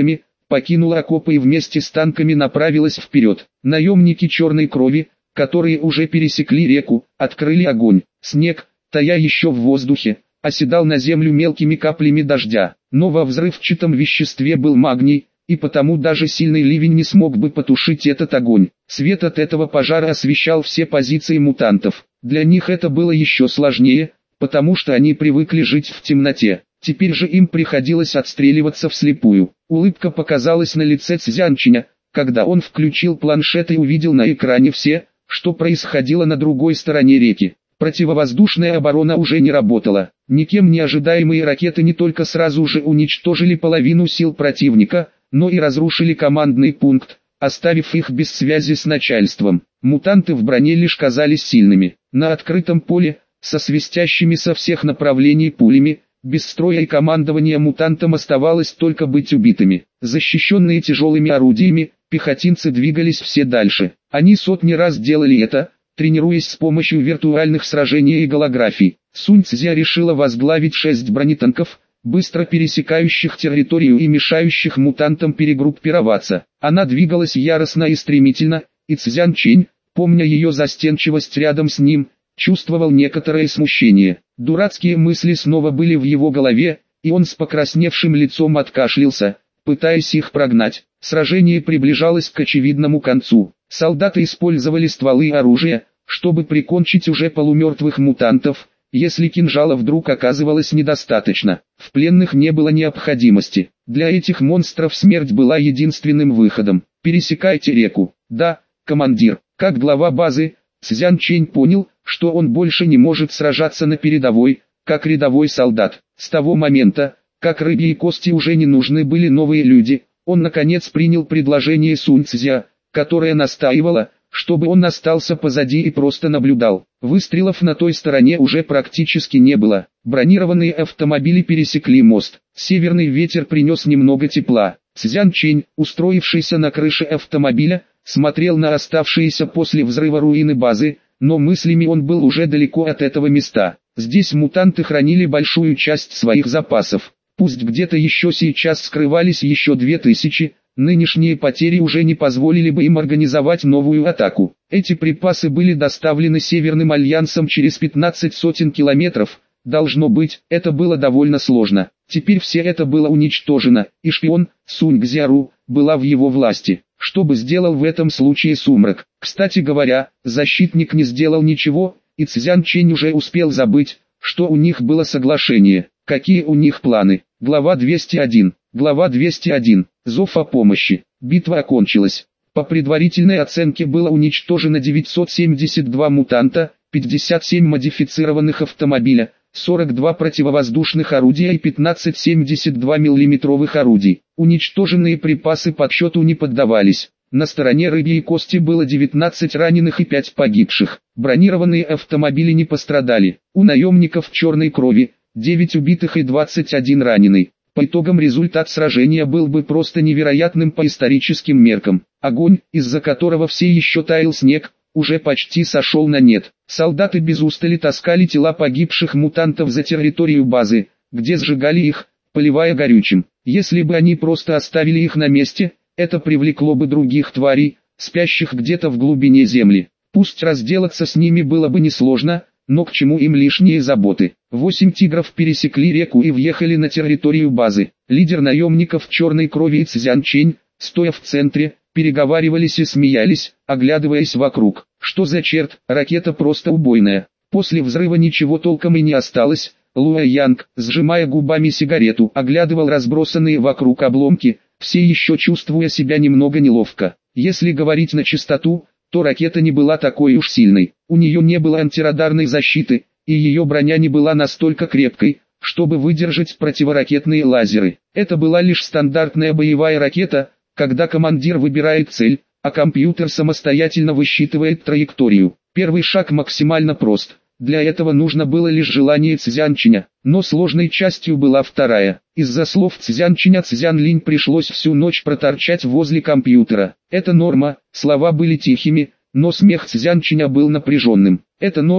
A: покинула окопы и вместе с танками направилась вперед. Наемники черной крови, которые уже пересекли реку, открыли огонь. Снег, тая еще в воздухе, оседал на землю мелкими каплями дождя. Но во взрывчатом веществе был магний, и потому даже сильный ливень не смог бы потушить этот огонь. Свет от этого пожара освещал все позиции мутантов. Для них это было еще сложнее, потому что они привыкли жить в темноте. Теперь же им приходилось отстреливаться вслепую. Улыбка показалась на лице Цзянчиня, когда он включил планшет и увидел на экране все, что происходило на другой стороне реки. Противовоздушная оборона уже не работала. Никем не ожидаемые ракеты не только сразу же уничтожили половину сил противника, но и разрушили командный пункт, оставив их без связи с начальством. Мутанты в броне лишь казались сильными. На открытом поле, со свистящими со всех направлений пулями, без строя и командования мутантам оставалось только быть убитыми. Защищенные тяжелыми орудиями, пехотинцы двигались все дальше. Они сотни раз делали это, тренируясь с помощью виртуальных сражений и голографий. Сунь Цзя решила возглавить шесть бронетанков, быстро пересекающих территорию и мешающих мутантам перегруппироваться. Она двигалась яростно и стремительно, и Цзян Чэнь, помня ее застенчивость рядом с ним, чувствовал некоторое смущение. Дурацкие мысли снова были в его голове, и он с покрасневшим лицом откашлялся, пытаясь их прогнать. Сражение приближалось к очевидному концу. Солдаты использовали стволы и оружие, чтобы прикончить уже полумертвых мутантов, если кинжала вдруг оказывалось недостаточно. В пленных не было необходимости. Для этих монстров смерть была единственным выходом. «Пересекайте реку». «Да, командир». Как глава базы, Цзян Чэнь понял, что он больше не может сражаться на передовой, как рядовой солдат. С того момента, как рыбьи кости уже не нужны были новые люди, он наконец принял предложение Сунь Цзя, которая настаивала, чтобы он остался позади и просто наблюдал. Выстрелов на той стороне уже практически не было. Бронированные автомобили пересекли мост. Северный ветер принес немного тепла. Цзян Чэнь, устроившийся на крыше автомобиля, смотрел на оставшиеся после взрыва руины базы, но мыслями он был уже далеко от этого места. Здесь мутанты хранили большую часть своих запасов. Пусть где-то еще сейчас скрывались еще две тысячи, нынешние потери уже не позволили бы им организовать новую атаку. Эти припасы были доставлены Северным Альянсом через пятнадцать сотен километров. Должно быть, это было довольно сложно. Теперь все это было уничтожено, и шпион, Сунь Цзяру, была в его власти. Что бы сделал в этом случае Сумрак? Кстати говоря, защитник не сделал ничего, и Цзян Чэнь уже успел забыть, что у них было соглашение. Какие у них планы? Глава двести один. Глава двести один. Зов о помощи. Битва окончилась. По предварительной оценке было уничтожено девятьсот семьдесят два мутанта, пятьдесят семь модифицированных автомобиля, сорок два противовоздушных орудия и пятнадцать семьдесят два миллиметровых орудий. Уничтоженные припасы подсчету не поддавались. На стороне рыбьей кости было девятнадцать раненых и пять погибших. Бронированные автомобили не пострадали. У наемников черной крови девять убитых и двадцать один раненый. По итогам результат сражения был бы просто невероятным по историческим меркам. Огонь, из-за которого все еще таял снег, уже почти сошел на нет. Солдаты без устали таскали тела погибших мутантов за территорию базы, где сжигали их, поливая горючим. Если бы они просто оставили их на месте, это привлекло бы других тварей, спящих где-то в глубине земли. Пусть разделаться с ними было бы несложно, но к чему им лишние заботы? Восемь тигров пересекли реку и въехали на территорию базы. Лидер наемников черной крови и Цзян Чэнь, стоя в центре, переговаривались и смеялись, оглядываясь вокруг. Что за черт, ракета просто убойная. После взрыва ничего толком и не осталось. Луэ Янг, сжимая губами сигарету, оглядывал разбросанные вокруг обломки, все еще чувствуя себя немного неловко. Если говорить на чистоту, то ракета не была такой уж сильной. У нее не было антирадарной защиты, и ее броня не была настолько крепкой, чтобы выдержать противоракетные лазеры. Это была лишь стандартная боевая ракета, когда командир выбирает цель, а компьютер самостоятельно высчитывает траекторию. Первый шаг максимально прост. Для этого нужно было лишь желание Цзянчиня, но сложной частью была вторая. Из-за слов Цзянчиня Цзян Линь пришлось всю ночь проторчать возле компьютера. Это норма, слова были тихими, но смех Цзянчиня был напряженным. Это норма,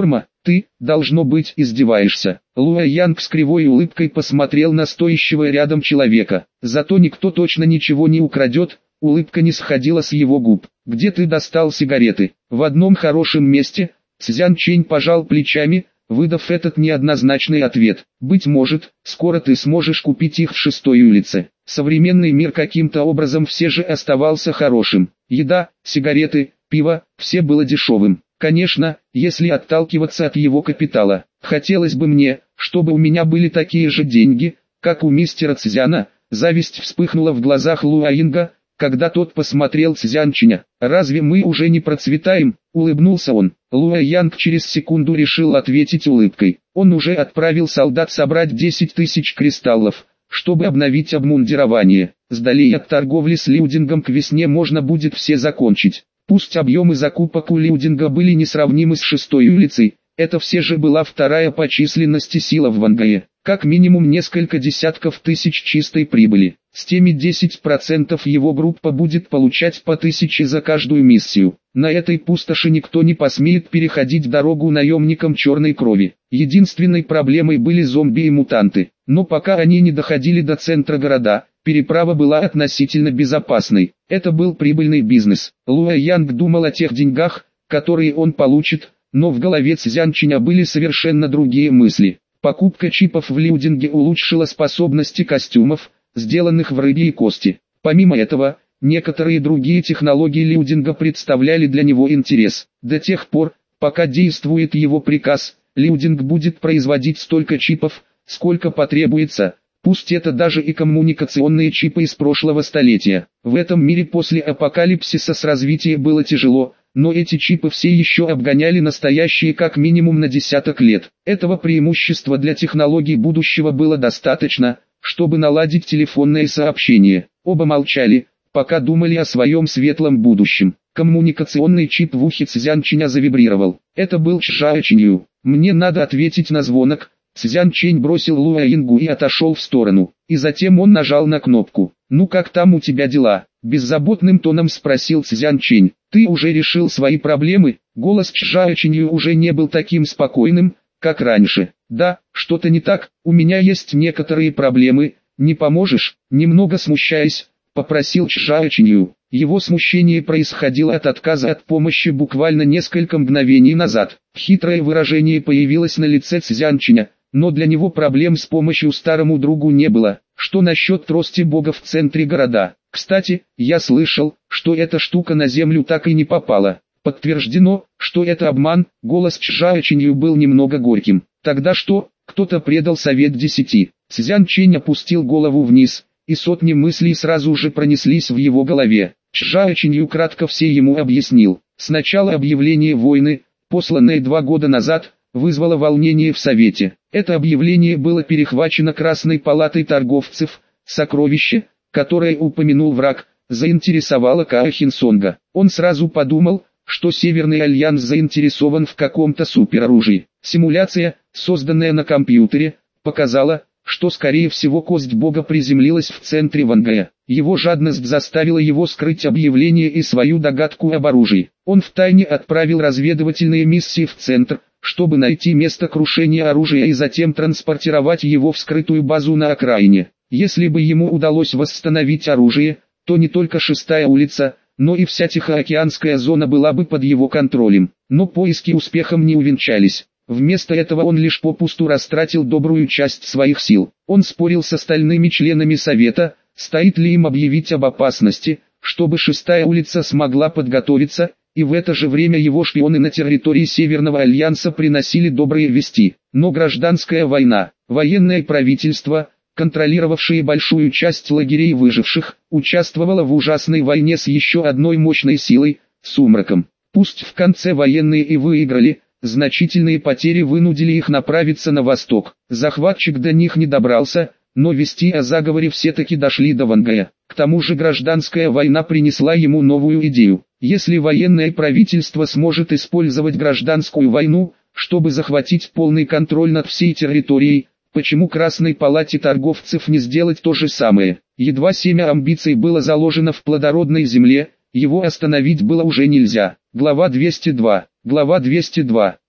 A: Ты, должно быть, издеваешься. Луэ Янг с кривой улыбкой посмотрел на стоящего рядом человека. Зато никто точно ничего не украдет. Улыбка не сходила с его губ. Где ты достал сигареты? В одном хорошем месте. Цзян Чэнь пожал плечами, выдав этот неоднозначный ответ. Быть может, скоро ты сможешь купить их в шестой улице. Современный мир каким-то образом все же оставался хорошим. Еда, сигареты, пиво, все было дешевым. Конечно, если отталкиваться от его капитала. Хотелось бы мне, чтобы у меня были такие же деньги, как у мистера Цзяна. Зависть вспыхнула в глазах Луаинга, когда тот посмотрел Цзян Чэня. «Разве мы уже не процветаем?» — улыбнулся он. Луэ Янг через секунду решил ответить улыбкой. Он уже отправил солдат собрать десять тысяч кристаллов, чтобы обновить обмундирование. Сдали от торговли с Лиудингом к весне можно будет все закончить. Пусть объемы закупок у Лиудинга были несравнимы с шестой улицей, это все же была вторая по численности сила в Вангае. Как минимум несколько десятков тысяч чистой прибыли. С теми десять процентов его группа будет получать по тысяче за каждую миссию. На этой пустоши никто не посмеет переходить дорогу наемникам черной крови. Единственной проблемой были зомби и мутанты. Но пока они не доходили до центра города, переправа была относительно безопасной. Это был прибыльный бизнес. Луэ Янг думал о тех деньгах, которые он получит, но в голове Цзян Чэня были совершенно другие мысли. Покупка чипов в Лиудинге улучшила способности костюмов, сделанных в рыбьей кости. Помимо этого, некоторые другие технологии Лиудинга представляли для него интерес. До тех пор, пока действует его приказ, Лиудинг будет производить столько чипов, сколько потребуется, пусть это даже и коммуникационные чипы из прошлого столетия. В этом мире после апокалипсиса с развитием было тяжело, но эти чипы все еще обгоняли настоящие как минимум на десяток лет. Этого преимущества для технологий будущего было достаточно, чтобы наладить телефонные сообщения. Оба молчали, пока думали о своем светлом будущем. Коммуникационный чип в ухе Цзян Чэня завибрировал. Это был Чжао Чэнью. «Мне надо ответить на звонок». Цзян Чэнь бросил Луаингу и отошел в сторону. И затем он нажал на кнопку. «Ну как там у тебя дела?» Беззаботным тоном спросил Цзян Чэнь. «Ты уже решил свои проблемы?» Голос Чжао Чэнью уже не был таким спокойным, как раньше. «Да, что-то не так, у меня есть некоторые проблемы, не поможешь?» Немного смущаясь, попросил Чжао Чэнью. Его смущение происходило от отказа от помощи буквально несколько мгновений назад. Хитрое выражение появилось на лице Цзян Чэня, но для него проблем с помощью старому другу не было. «Что насчет трости бога в центре города? Кстати, я слышал, что эта штука на землю так и не попала. Подтверждено, что это обман». Голос Чжао Чэнью был немного горьким. «Тогда что, кто-то предал совет десяти?» Цзян Чэнь опустил голову вниз, и сотни мыслей сразу же пронеслись в его голове. Чжао Чэнью кратко все ему объяснил. Сначала объявление войны, посланное два года назад, вызвало волнение в Совете. Это объявление было перехвачено Красной палатой торговцев. Сокровище, которое упомянул враг, заинтересовало Као Хинсонга. Он сразу подумал, что Северный Альянс заинтересован в каком-то супероружии. Симуляция, созданная на компьютере, показала, что скорее всего кость бога приземлилась в центре Вангая. Его жадность заставила его скрыть объявление и свою догадку об оружии. Он втайне отправил разведывательные миссии в центр, чтобы найти место крушения оружия и затем транспортировать его в скрытую базу на окраине. Если бы ему удалось восстановить оружие, то не только шестая улица, но и вся Тихоокеанская зона была бы под его контролем. Но поиски успехом не увенчались. Вместо этого он лишь попусту растратил добрую часть своих сил. Он спорил с остальными членами Совета, стоит ли им объявить об опасности, чтобы шестая улица смогла подготовиться, и в это же время его шпионы на территории Северного Альянса приносили добрые вести. Но гражданская война, военное правительство, контролировавшее большую часть лагерей выживших, участвовало в ужасной войне с еще одной мощной силой – Сумраком. Пусть в конце военные и выиграли, значительные потери вынудили их направиться на восток. Захватчик до них не добрался, но вести о заговоре все-таки дошли до Вангая. К тому же гражданская война принесла ему новую идею. Если военное правительство сможет использовать гражданскую войну, чтобы захватить полный контроль над всей территорией, почему Красной палате торговцев не сделать то же самое? Едва семя амбиций было заложено в плодородной земле, его остановить было уже нельзя. Глава двести два. Глава двести два.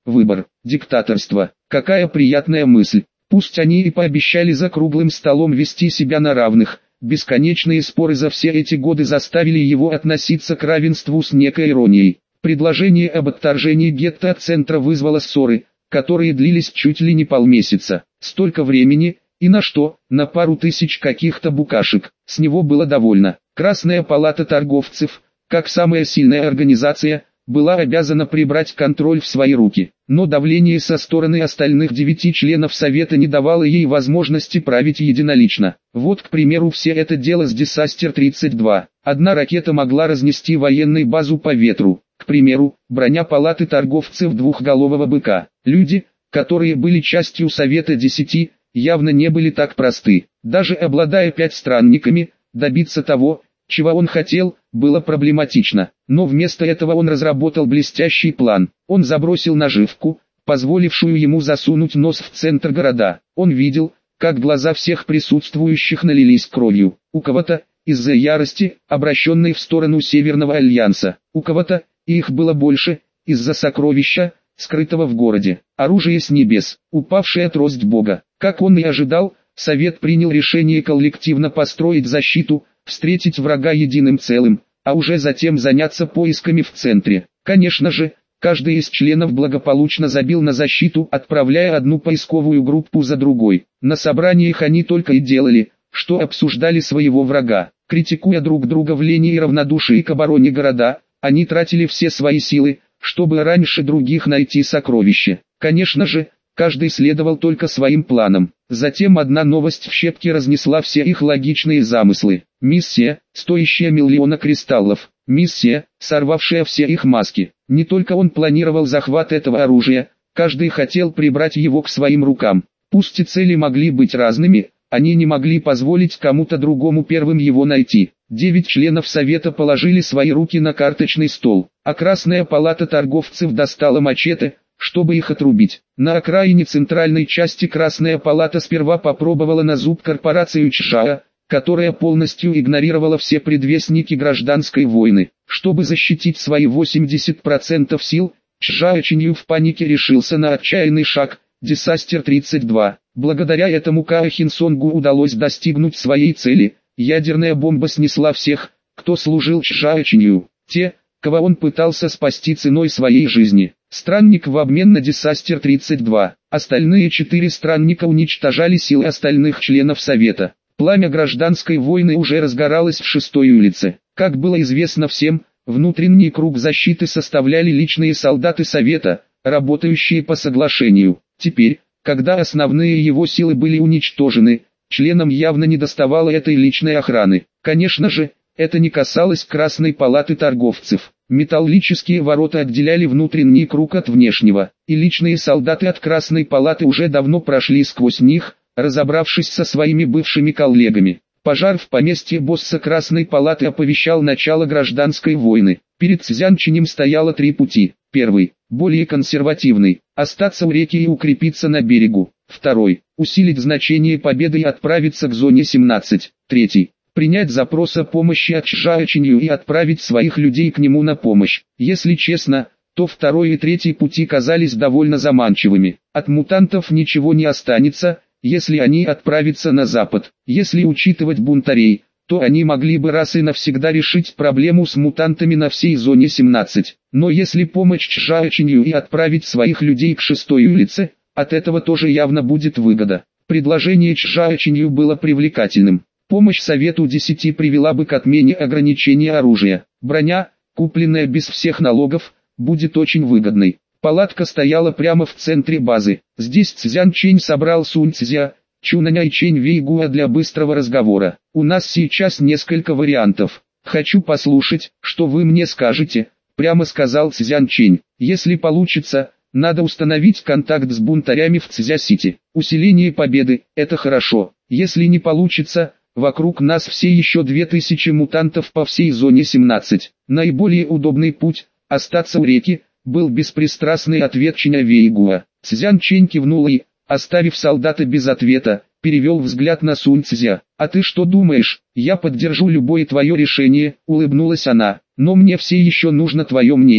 A: выбор, диктаторство. Какая приятная мысль. Пусть они и пообещали за круглым столом вести себя на равных, бесконечные споры за все эти годы заставили его относиться к равенству с некой иронией. Предложение об отторжении гетто от центра вызвало ссоры, которые длились чуть ли не полмесяца. Столько времени, и на что? На пару тысяч каких-то букашек. С него было довольно. Красная палата торговцев, как самая сильная организация, была обязана прибрать контроль в свои руки. Но давление со стороны остальных девяти членов Совета не давало ей возможности править единолично. Вот, к примеру, все это дело с Дисастер тридцать два. Одна ракета могла разнести военную базу по ветру. К примеру, броня палаты торговцев двухголового быка. Люди, которые были частью Совета десяти, явно не были так просты. Даже обладая пять странниками, добиться того, чего он хотел, было проблематично. Но вместо этого он разработал блестящий план. Он забросил наживку, позволившую ему засунуть нос в центр города. Он видел, как глаза всех присутствующих налились кровью. У кого-то, из-за ярости, обращенной в сторону Северного Альянса. У кого-то, и их было больше, из-за сокровища, скрытого в городе. Оружие с небес, упавшая трость Бога. Как он и ожидал, Совет принял решение коллективно построить защиту, встретить врага единым целым, а уже затем заняться поисками в центре. Конечно же, каждый из членов благополучно забил на защиту, отправляя одну поисковую группу за другой. На собраниях они только и делали, что обсуждали своего врага. Критикуя друг друга в лени и равнодушии к обороне города, они тратили все свои силы, чтобы раньше других найти сокровище. Конечно же, каждый следовал только своим планам. Затем одна новость в щепки разнесла все их логичные замыслы. Миссия, стоящая миллиона кристаллов. Миссия, сорвавшая все их маски. Не только он планировал захват этого оружия, каждый хотел прибрать его к своим рукам. Пусть и цели могли быть разными, они не могли позволить кому-то другому первым его найти. Девять членов Совета положили свои руки на карточный стол, а Красная палата торговцев достала мачете, чтобы их отрубить. На окраине центральной части Красная палата сперва попробовала на зуб корпорацию Чжао, которая полностью игнорировала все предвестники гражданской войны. Чтобы защитить свои восемьдесят процентов сил, Чжао Чинью в панике решился на отчаянный шаг – Дисастер тридцать два. Благодаря этому Као Хинсонгу удалось достигнуть своей цели. Ядерная бомба снесла всех, кто служил Чжао Чинью. Те, кого он пытался спасти ценой своей жизни. Странник в обмен на Дисастер тридцать два. Остальные четыре странника уничтожали силы остальных членов Совета. Пламя гражданской войны уже разгоралось в шестой улице. Как было известно всем, внутренний круг защиты составляли личные солдаты Совета, работающие по соглашению. Теперь, когда основные его силы были уничтожены, членам явно недоставало этой личной охраны. Конечно же, это не касалось Красной палаты торговцев. Металлические ворота отделяли внутренний круг от внешнего, и личные солдаты от Красной палаты уже давно прошли сквозь них, разобравшись со своими бывшими коллегами. Пожар в поместье босса Красной палаты оповещал начало гражданской войны. Перед Цзянчинем стояло три пути. Первый, более консервативный, остаться у реки и укрепиться на берегу. Второй, усилить значение победы и отправиться к зоне семнадцать. Третий, принять запрос о помощи от Чжао Чинью и отправить своих людей к нему на помощь. Если честно, то второй и третий пути казались довольно заманчивыми. От мутантов ничего не останется, если они отправятся на запад. Если учитывать бунтарей, то они могли бы раз и навсегда решить проблему с мутантами на всей зоне семнадцать. Но если помочь Чжао Чинью и отправить своих людей к шестой улице, от этого тоже явно будет выгода. Предложение Чжао Чинью было привлекательным. Помощь Совету десяти привела бы к отмене ограничения оружия. Броня, купленная без всех налогов, будет очень выгодной. Палатка стояла прямо в центре базы. Здесь Цзян Чэнь собрал Сунь Цзя, Чунаня и Чэнь Вейгуа для быстрого разговора. У нас сейчас несколько вариантов. Хочу послушать, что вы мне скажете, прямо сказал Цзян Чэнь. Если получится, надо установить контакт с бунтарями в Цзя-Сити. Усиление победы – это хорошо. Если не получится, вокруг нас все еще две тысячи мутантов по всей зоне семнадцать. Наиболее удобный путь – остаться у реки, был беспристрастный ответ Чиня Вейгуа. Цзян Чэнь кивнул и, оставив солдата без ответа, перевел взгляд на Сунь Цзя. «А ты что думаешь? Я поддержу любое твое решение», — улыбнулась она. «Но мне все еще нужно твое мнение».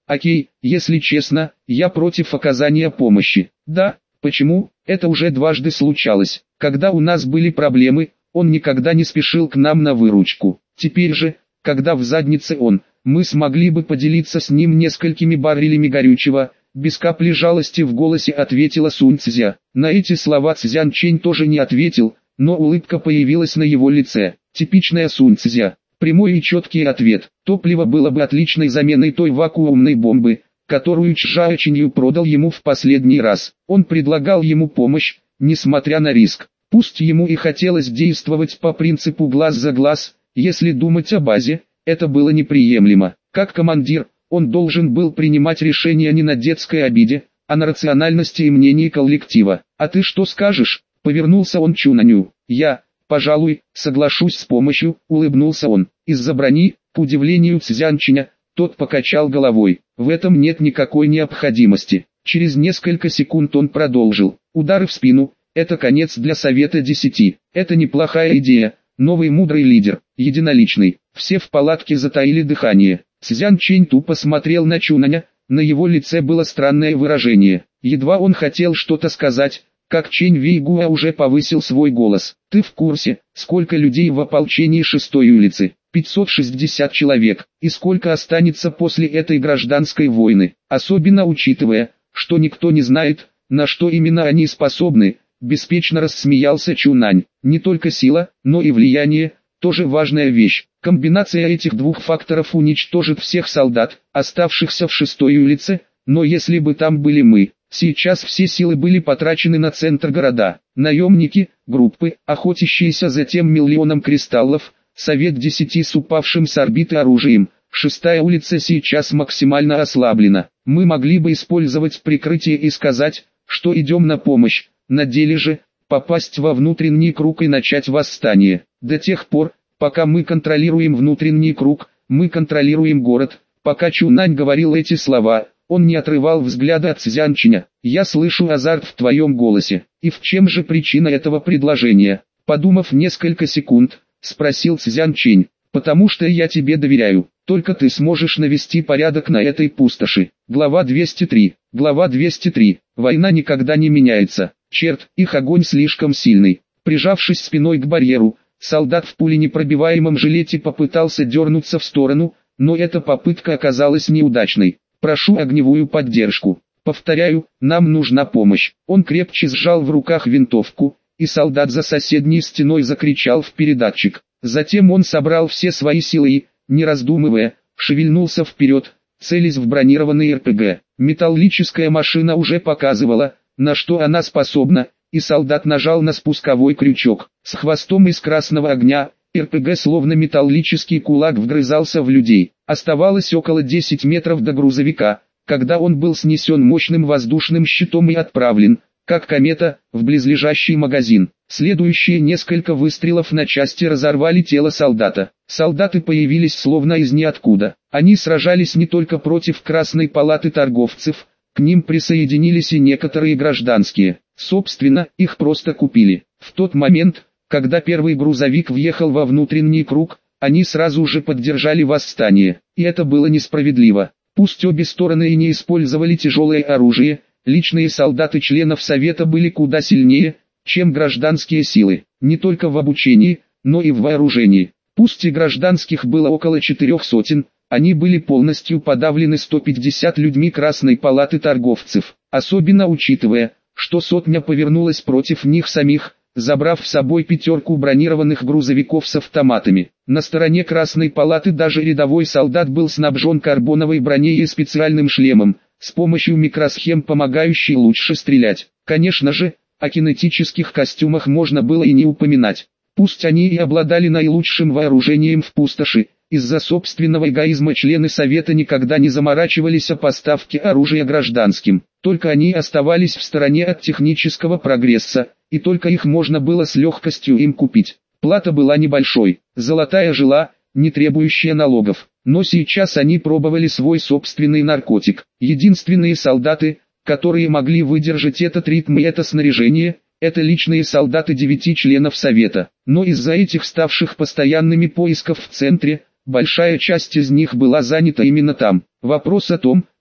A: Окей, если честно, я против оказания помощи. Да, почему? Это уже дважды случалось. Когда у нас были проблемы, он никогда не спешил к нам на выручку. Теперь же, когда в заднице он, мы смогли бы поделиться с ним несколькими баррелями горючего. Без капли жалости в голосе ответила Сунь Цзя. На эти слова Цзян Чэнь тоже не ответил, но улыбка появилась на его лице. Типичная Сунь Цзя. Прямой и четкий ответ. Топливо было бы отличной заменой той вакуумной бомбы, которую Чжао Чинью продал ему в последний раз. Он предлагал ему помощь, несмотря на риск. Пусть ему и хотелось действовать по принципу глаз за глаз, если думать о базе, это было неприемлемо. Как командир, он должен был принимать решения не на детской обиде, а на рациональности и мнении коллектива. «А ты что скажешь?» — повернулся он Чунаню. «Я, пожалуй, соглашусь с помощью», — улыбнулся он. Из-за брони, к удивлению Цзянчиня, тот покачал головой. В этом нет никакой необходимости. Через несколько секунд он продолжил. Удары в спину — это конец для Совета Десяти. Это неплохая идея. Новый мудрый лидер, единоличный. Все в палатке затаили дыхание. Цзян Чэнь тупо смотрел на Чунаня, на его лице было странное выражение. Едва он хотел что-то сказать, как Чэнь Вэйгуа уже повысил свой голос. «Ты в курсе, сколько людей в ополчении шестой улицы? пятьсот шестьдесят человек. И сколько останется после этой гражданской войны? Особенно учитывая, что никто не знает, на что именно они способны», — беспечно рассмеялся Чунань. «Не только сила, но и влияние — тоже важная вещь. Комбинация этих двух факторов уничтожит всех солдат, оставшихся в шестой улице, но если бы там были мы, сейчас все силы были потрачены на центр города. Наемники, группы, охотящиеся за тем миллионом кристаллов, Совет Десяти с упавшим с орбиты оружием, шестая улица сейчас максимально ослаблена. Мы могли бы использовать прикрытие и сказать, что идем на помощь, на деле же, попасть во внутренний круг и начать восстание. До тех пор, пока мы контролируем внутренний круг, мы контролируем город». Пока Чунань говорил эти слова, он не отрывал взгляда от Цзянчиня. «Я слышу азарт в твоем голосе. И в чем же причина этого предложения?» Подумав несколько секунд, спросил Цзянчень. «Потому что я тебе доверяю. Только ты сможешь навести порядок на этой пустоши». Глава двести три. Глава двести три. Война никогда не меняется. Черт, их огонь слишком сильный. Прижавшись спиной к барьеру, солдат в пуленепробиваемом жилете попытался дернуться в сторону, но эта попытка оказалась неудачной. «Прошу огневую поддержку. Повторяю, нам нужна помощь». Он крепче сжал в руках винтовку, и солдат за соседней стеной закричал в передатчик. Затем он собрал все свои силы и, не раздумывая, шевельнулся вперед, целясь в бронированный эр пэ гэ. Металлическая машина уже показывала, на что она способна, и солдат нажал на спусковой крючок. С хвостом из красного огня, эр пэ гэ словно металлический кулак вгрызался в людей. Оставалось около десяти метров до грузовика, когда он был снесен мощным воздушным щитом и отправлен, как комета, в близлежащий магазин. Следующие несколько выстрелов на части разорвали тело солдата. Солдаты появились словно из ниоткуда. Они сражались не только против Красной палаты торговцев, к ним присоединились и некоторые гражданские. Собственно, их просто купили. В тот момент, когда первый грузовик въехал во внутренний круг, они сразу же поддержали восстание. И это было несправедливо. Пусть обе стороны и не использовали тяжелое оружие, личные солдаты членов Совета были куда сильнее, чем гражданские силы, не только в обучении, но и в вооружении. Пусть и гражданских было около четырех сотен, они были полностью подавлены сто пятьдесят людьми Красной палаты торговцев, особенно учитывая, что сотня повернулась против них самих, забрав с собой пятерку бронированных грузовиков с автоматами. На стороне Красной палаты даже рядовой солдат был снабжен карбоновой броней и специальным шлемом, с помощью микросхем помогающей лучше стрелять. Конечно же, о кинетических костюмах можно было и не упоминать. Пусть они и обладали наилучшим вооружением в пустоши, из-за собственного эгоизма члены Совета никогда не заморачивались о поставке оружия гражданским. Только они оставались в стороне от технического прогресса, и только их можно было с легкостью им купить. Плата была небольшой, золотая жила, не требующая налогов. Но сейчас они пробовали свой собственный наркотик. Единственные солдаты, которые могли выдержать этот ритм и это снаряжение, это личные солдаты девяти членов Совета. Но из-за этих ставших постоянными поисков в центре, большая часть из них была занята именно там. Вопрос о том,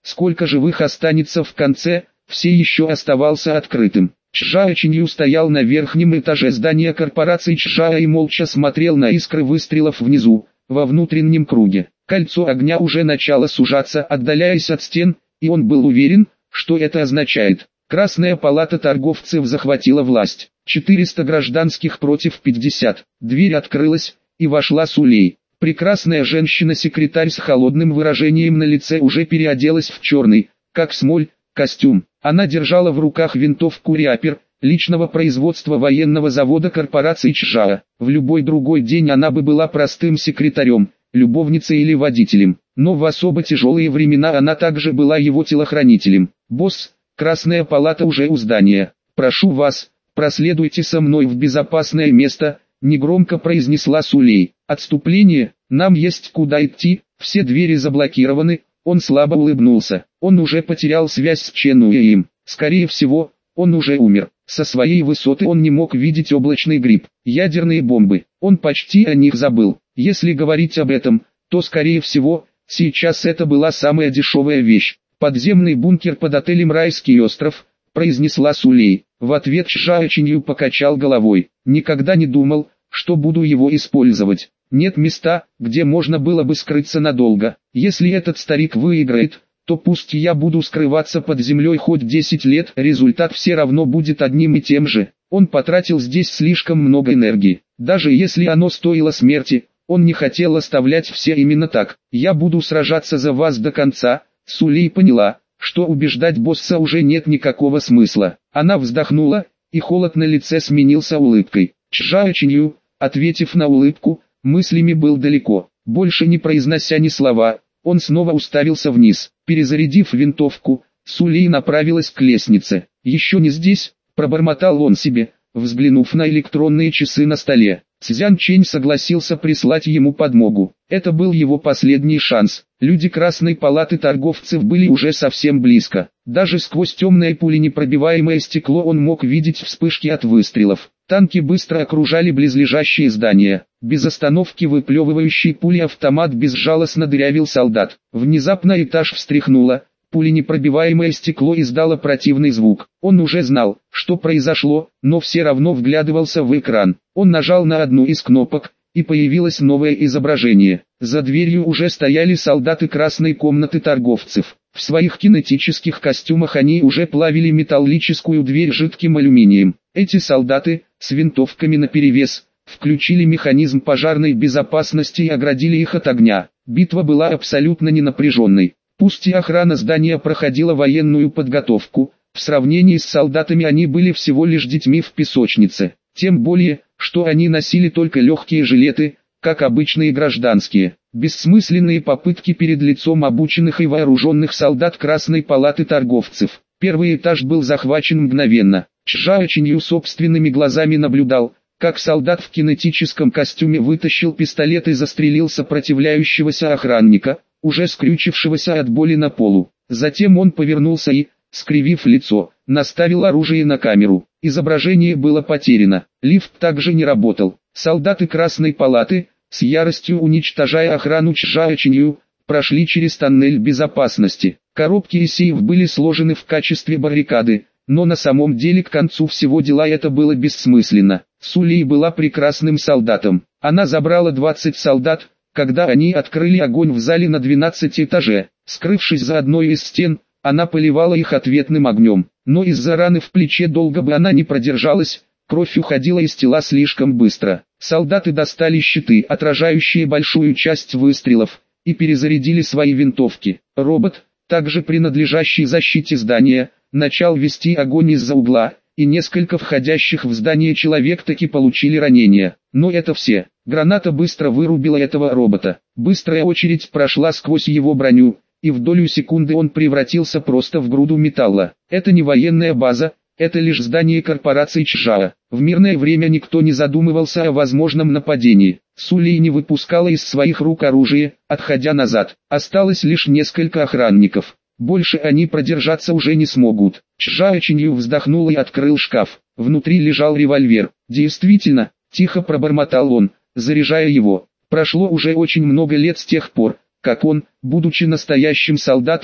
A: Сколько живых останется в конце, все еще оставался открытым. Чжао Чинью стоял на верхнем этаже здания корпорации Чжао и молча смотрел на искры выстрелов внизу, во внутреннем круге. Кольцо огня уже начало сужаться, отдаляясь от стен, и он был уверен, что это означает. Красная палата торговцев захватила власть. четыреста гражданских против пятидесяти. Дверь открылась, и вошла Сулей. Прекрасная женщина-секретарь с холодным выражением на лице уже переоделась в черный, как смоль, костюм. Она держала в руках винтовку Ряпер, личного производства военного завода корпорации Чжао. В любой другой день она бы была простым секретарем, любовницей или водителем. Но в особо тяжелые времена она также была его телохранителем. «Босс, Красная палата уже у здания. Прошу вас, проследуйте со мной в безопасное место», — негромко произнесла Сулей. «Отступление, нам есть куда идти, все двери заблокированы». Он слабо улыбнулся. Он уже потерял связь с Чен Уэем. Скорее всего, он уже умер. Со своей высоты он не мог видеть облачный гриб, ядерные бомбы. Он почти о них забыл. Если говорить об этом, то скорее всего, сейчас это была самая дешевая вещь. «Подземный бункер под отелем «Райский остров», — произнесла Сулей. В ответ Чжао Чинью покачал головой. «Никогда не думал, что буду его использовать. Нет места, где можно было бы скрыться надолго. Если этот старик выиграет, то пусть я буду скрываться под землей хоть десять лет, результат все равно будет одним и тем же. Он потратил здесь слишком много энергии. Даже если оно стоило смерти, он не хотел оставлять все именно так. Я буду сражаться за вас до конца». Сулей поняла, что убеждать босса уже нет никакого смысла. Она вздохнула, и холод на лице сменился улыбкой. Чжао Чинью, ответив на улыбку, мыслями был далеко. Больше не произнося ни слова, он снова уставился вниз. Перезарядив винтовку, Сулей направилась к лестнице. «Еще не здесь», — пробормотал он себе, взглянув на электронные часы на столе. Цзян Чэнь согласился прислать ему подмогу. Это был его последний шанс. Люди Красной палаты торговцев были уже совсем близко. Даже сквозь темное пуленепробиваемое стекло он мог видеть вспышки от выстрелов. Танки быстро окружали близлежащие здания. Без остановки выплевывающий пули автомат безжалостно дырявил солдат. Внезапно этаж встряхнуло. Пуленепробиваемое стекло издало противный звук. Он уже знал, что произошло, но все равно вглядывался в экран. Он нажал на одну из кнопок, и появилось новое изображение. За дверью уже стояли солдаты красной комнаты торговцев. В своих кинетических костюмах они уже плавили металлическую дверь жидким алюминием. Эти солдаты, с винтовками наперевес, включили механизм пожарной безопасности и оградили их от огня. Битва была абсолютно ненапряженной. Пусть и охрана здания проходила военную подготовку, в сравнении с солдатами они были всего лишь детьми в песочнице. Тем более, что они носили только легкие жилеты, как обычные гражданские. Бессмысленные попытки перед лицом обученных и вооруженных солдат Красной палаты торговцев. Первый этаж был захвачен мгновенно. Чжао Чинью собственными глазами наблюдал, как солдат в кинетическом костюме вытащил пистолет и застрелил сопротивляющегося охранника, уже скрючившегося от боли на полу. Затем он повернулся и, скривив лицо, наставил оружие на камеру. Изображение было потеряно. Лифт также не работал. Солдаты Красной палаты, с яростью уничтожая охрану Чжао Чинью, прошли через тоннель безопасности. Коробки и сейф были сложены в качестве баррикады, но на самом деле к концу всего дела это было бессмысленно. Сулей была прекрасным солдатом. Она забрала двадцать солдат, когда они открыли огонь в зале на двенадцатом этаже. Скрывшись за одной из стен, она поливала их ответным огнем. Но из-за раны в плече долго бы она не продержалась, кровь уходила из тела слишком быстро. Солдаты достали щиты, отражающие большую часть выстрелов, и перезарядили свои винтовки. Робот, также принадлежащий защите здания, начал вести огонь из-за угла, и несколько входящих в здание человек таки получили ранения. Но это все. Граната быстро вырубила этого робота. Быстрая очередь прошла сквозь его броню, и в долю секунды он превратился просто в груду металла. Это не военная база, это лишь здание корпорации Чжао. В мирное время никто не задумывался о возможном нападении. Сулей не выпускала из своих рук оружие, отходя назад. Осталось лишь несколько охранников. Больше они продержаться уже не смогут. Чжао Чинью вздохнул и открыл шкаф. Внутри лежал револьвер. Действительно, тихо пробормотал он, заряжая его. Прошло уже очень много лет с тех пор, как он, будучи настоящим солдатом,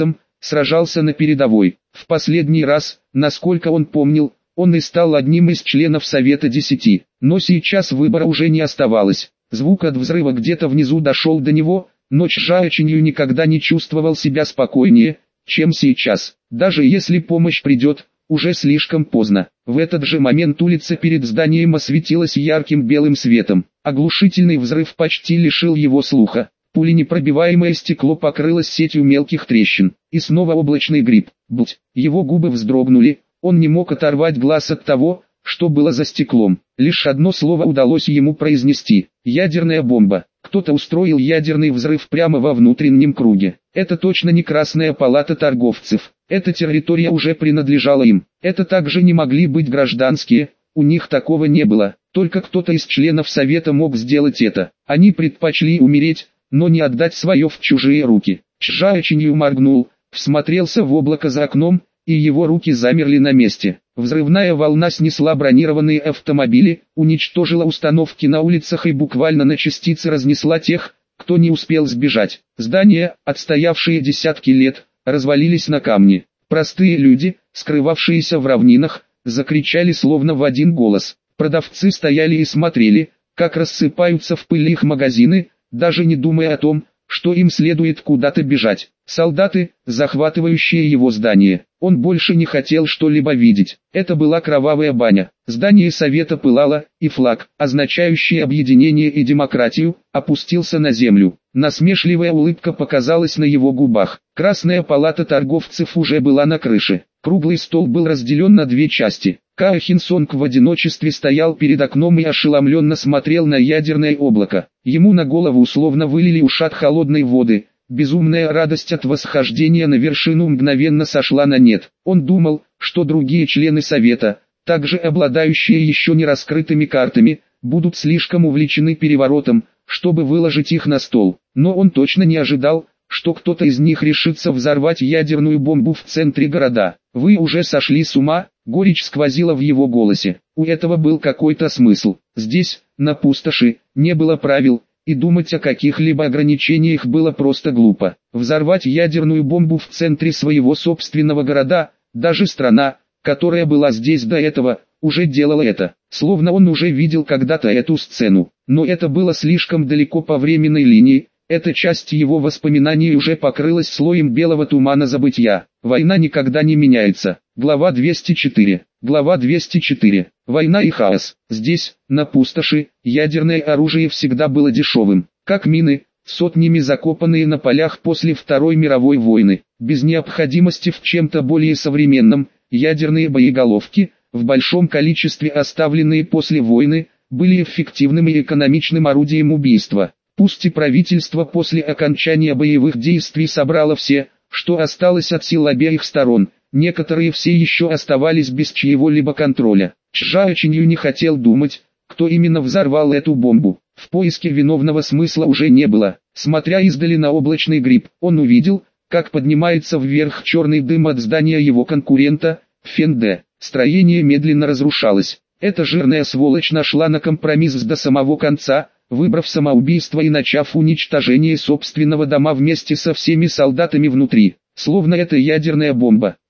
A: сражался на передовой. В последний раз, насколько он помнил, он и стал одним из членов Совета Десяти. Но сейчас выбора уже не оставалось. Звук от взрыва где-то внизу дошел до него, но Чжао Чинью никогда не чувствовал себя спокойнее, чем сейчас. Даже если помощь придет, уже слишком поздно. В этот же момент улица перед зданием осветилась ярким белым светом. Оглушительный взрыв почти лишил его слуха. Пуленепробиваемое стекло покрылось сетью мелких трещин. И снова облачный гриб. Будь. Его губы вздрогнули, он не мог оторвать глаз от того, что было за стеклом. Лишь одно слово удалось ему произнести. Ядерная бомба. Кто-то устроил ядерный взрыв прямо во внутреннем круге. Это точно не Красная палата торговцев. Эта территория уже принадлежала им. Это также не могли быть гражданские, у них такого не было. Только кто-то из членов Совета мог сделать это. Они предпочли умереть, но не отдать свое в чужие руки. Чжао Чинью моргнул, всмотрелся в облако за окном, и его руки замерли на месте. Взрывная волна снесла бронированные автомобили, уничтожила установки на улицах и буквально на частицы разнесла тех, кто не успел сбежать. Здания, отстоявшие десятки лет, развалились на камни. Простые люди, скрывавшиеся в равнинах, закричали словно в один голос. Продавцы стояли и смотрели, как рассыпаются в пыль их магазины, даже не думая о том, что им следует куда-то бежать. Солдаты, захватывающие его здание. Он больше не хотел что-либо видеть. Это была кровавая баня. Здание Совета пылало, и флаг, означающий объединение и демократию, опустился на землю. Насмешливая улыбка показалась на его губах. Красная палата торговцев уже была на крыше. Круглый стол был разделен на две части. Као Хин Сонг в одиночестве стоял перед окном и ошеломленно смотрел на ядерное облако. Ему на голову условно вылили ушат холодной воды. Безумная радость от восхождения на вершину мгновенно сошла на нет. Он думал, что другие члены Совета, также обладающие еще не раскрытыми картами, будут слишком увлечены переворотом, чтобы выложить их на стол. Но он точно не ожидал, что кто-то из них решится взорвать ядерную бомбу в центре города. «Вы уже сошли с ума?» — горечь сквозила в его голосе. У этого был какой-то смысл. Здесь, на пустоши, не было правил, и думать о каких-либо ограничениях было просто глупо. Взорвать ядерную бомбу в центре своего собственного города, даже страна, которая была здесь до этого, уже делала это. Словно он уже видел когда-то эту сцену. Но это было слишком далеко по временной линии. Эта часть его воспоминаний уже покрылась слоем белого тумана забытья. Война никогда не меняется. Глава двести четыре. Глава двести четыре. Война и хаос. Здесь, на пустоши, ядерное оружие всегда было дешевым, как мины, сотнями закопанные на полях после Второй мировой войны. Без необходимости в чем-то более современном, ядерные боеголовки, в большом количестве оставленные после войны, были эффективным и экономичным орудием убийства. Пусть и правительство после окончания боевых действий собрало все, что осталось от сил обеих сторон, некоторые все еще оставались без чьего-либо контроля. Чжао Чинью не хотел думать, кто именно взорвал эту бомбу. В поиске виновного смысла уже не было. Смотря издали на облачный гриб, он увидел, как поднимается вверх черный дым от здания его конкурента, Фенде. Строение медленно разрушалось. Эта жирная сволочь нашла на компромисс до самого конца, выбрав самоубийство и начав уничтожение собственного дома вместе со всеми солдатами внутри. Словно это ядерная бомба.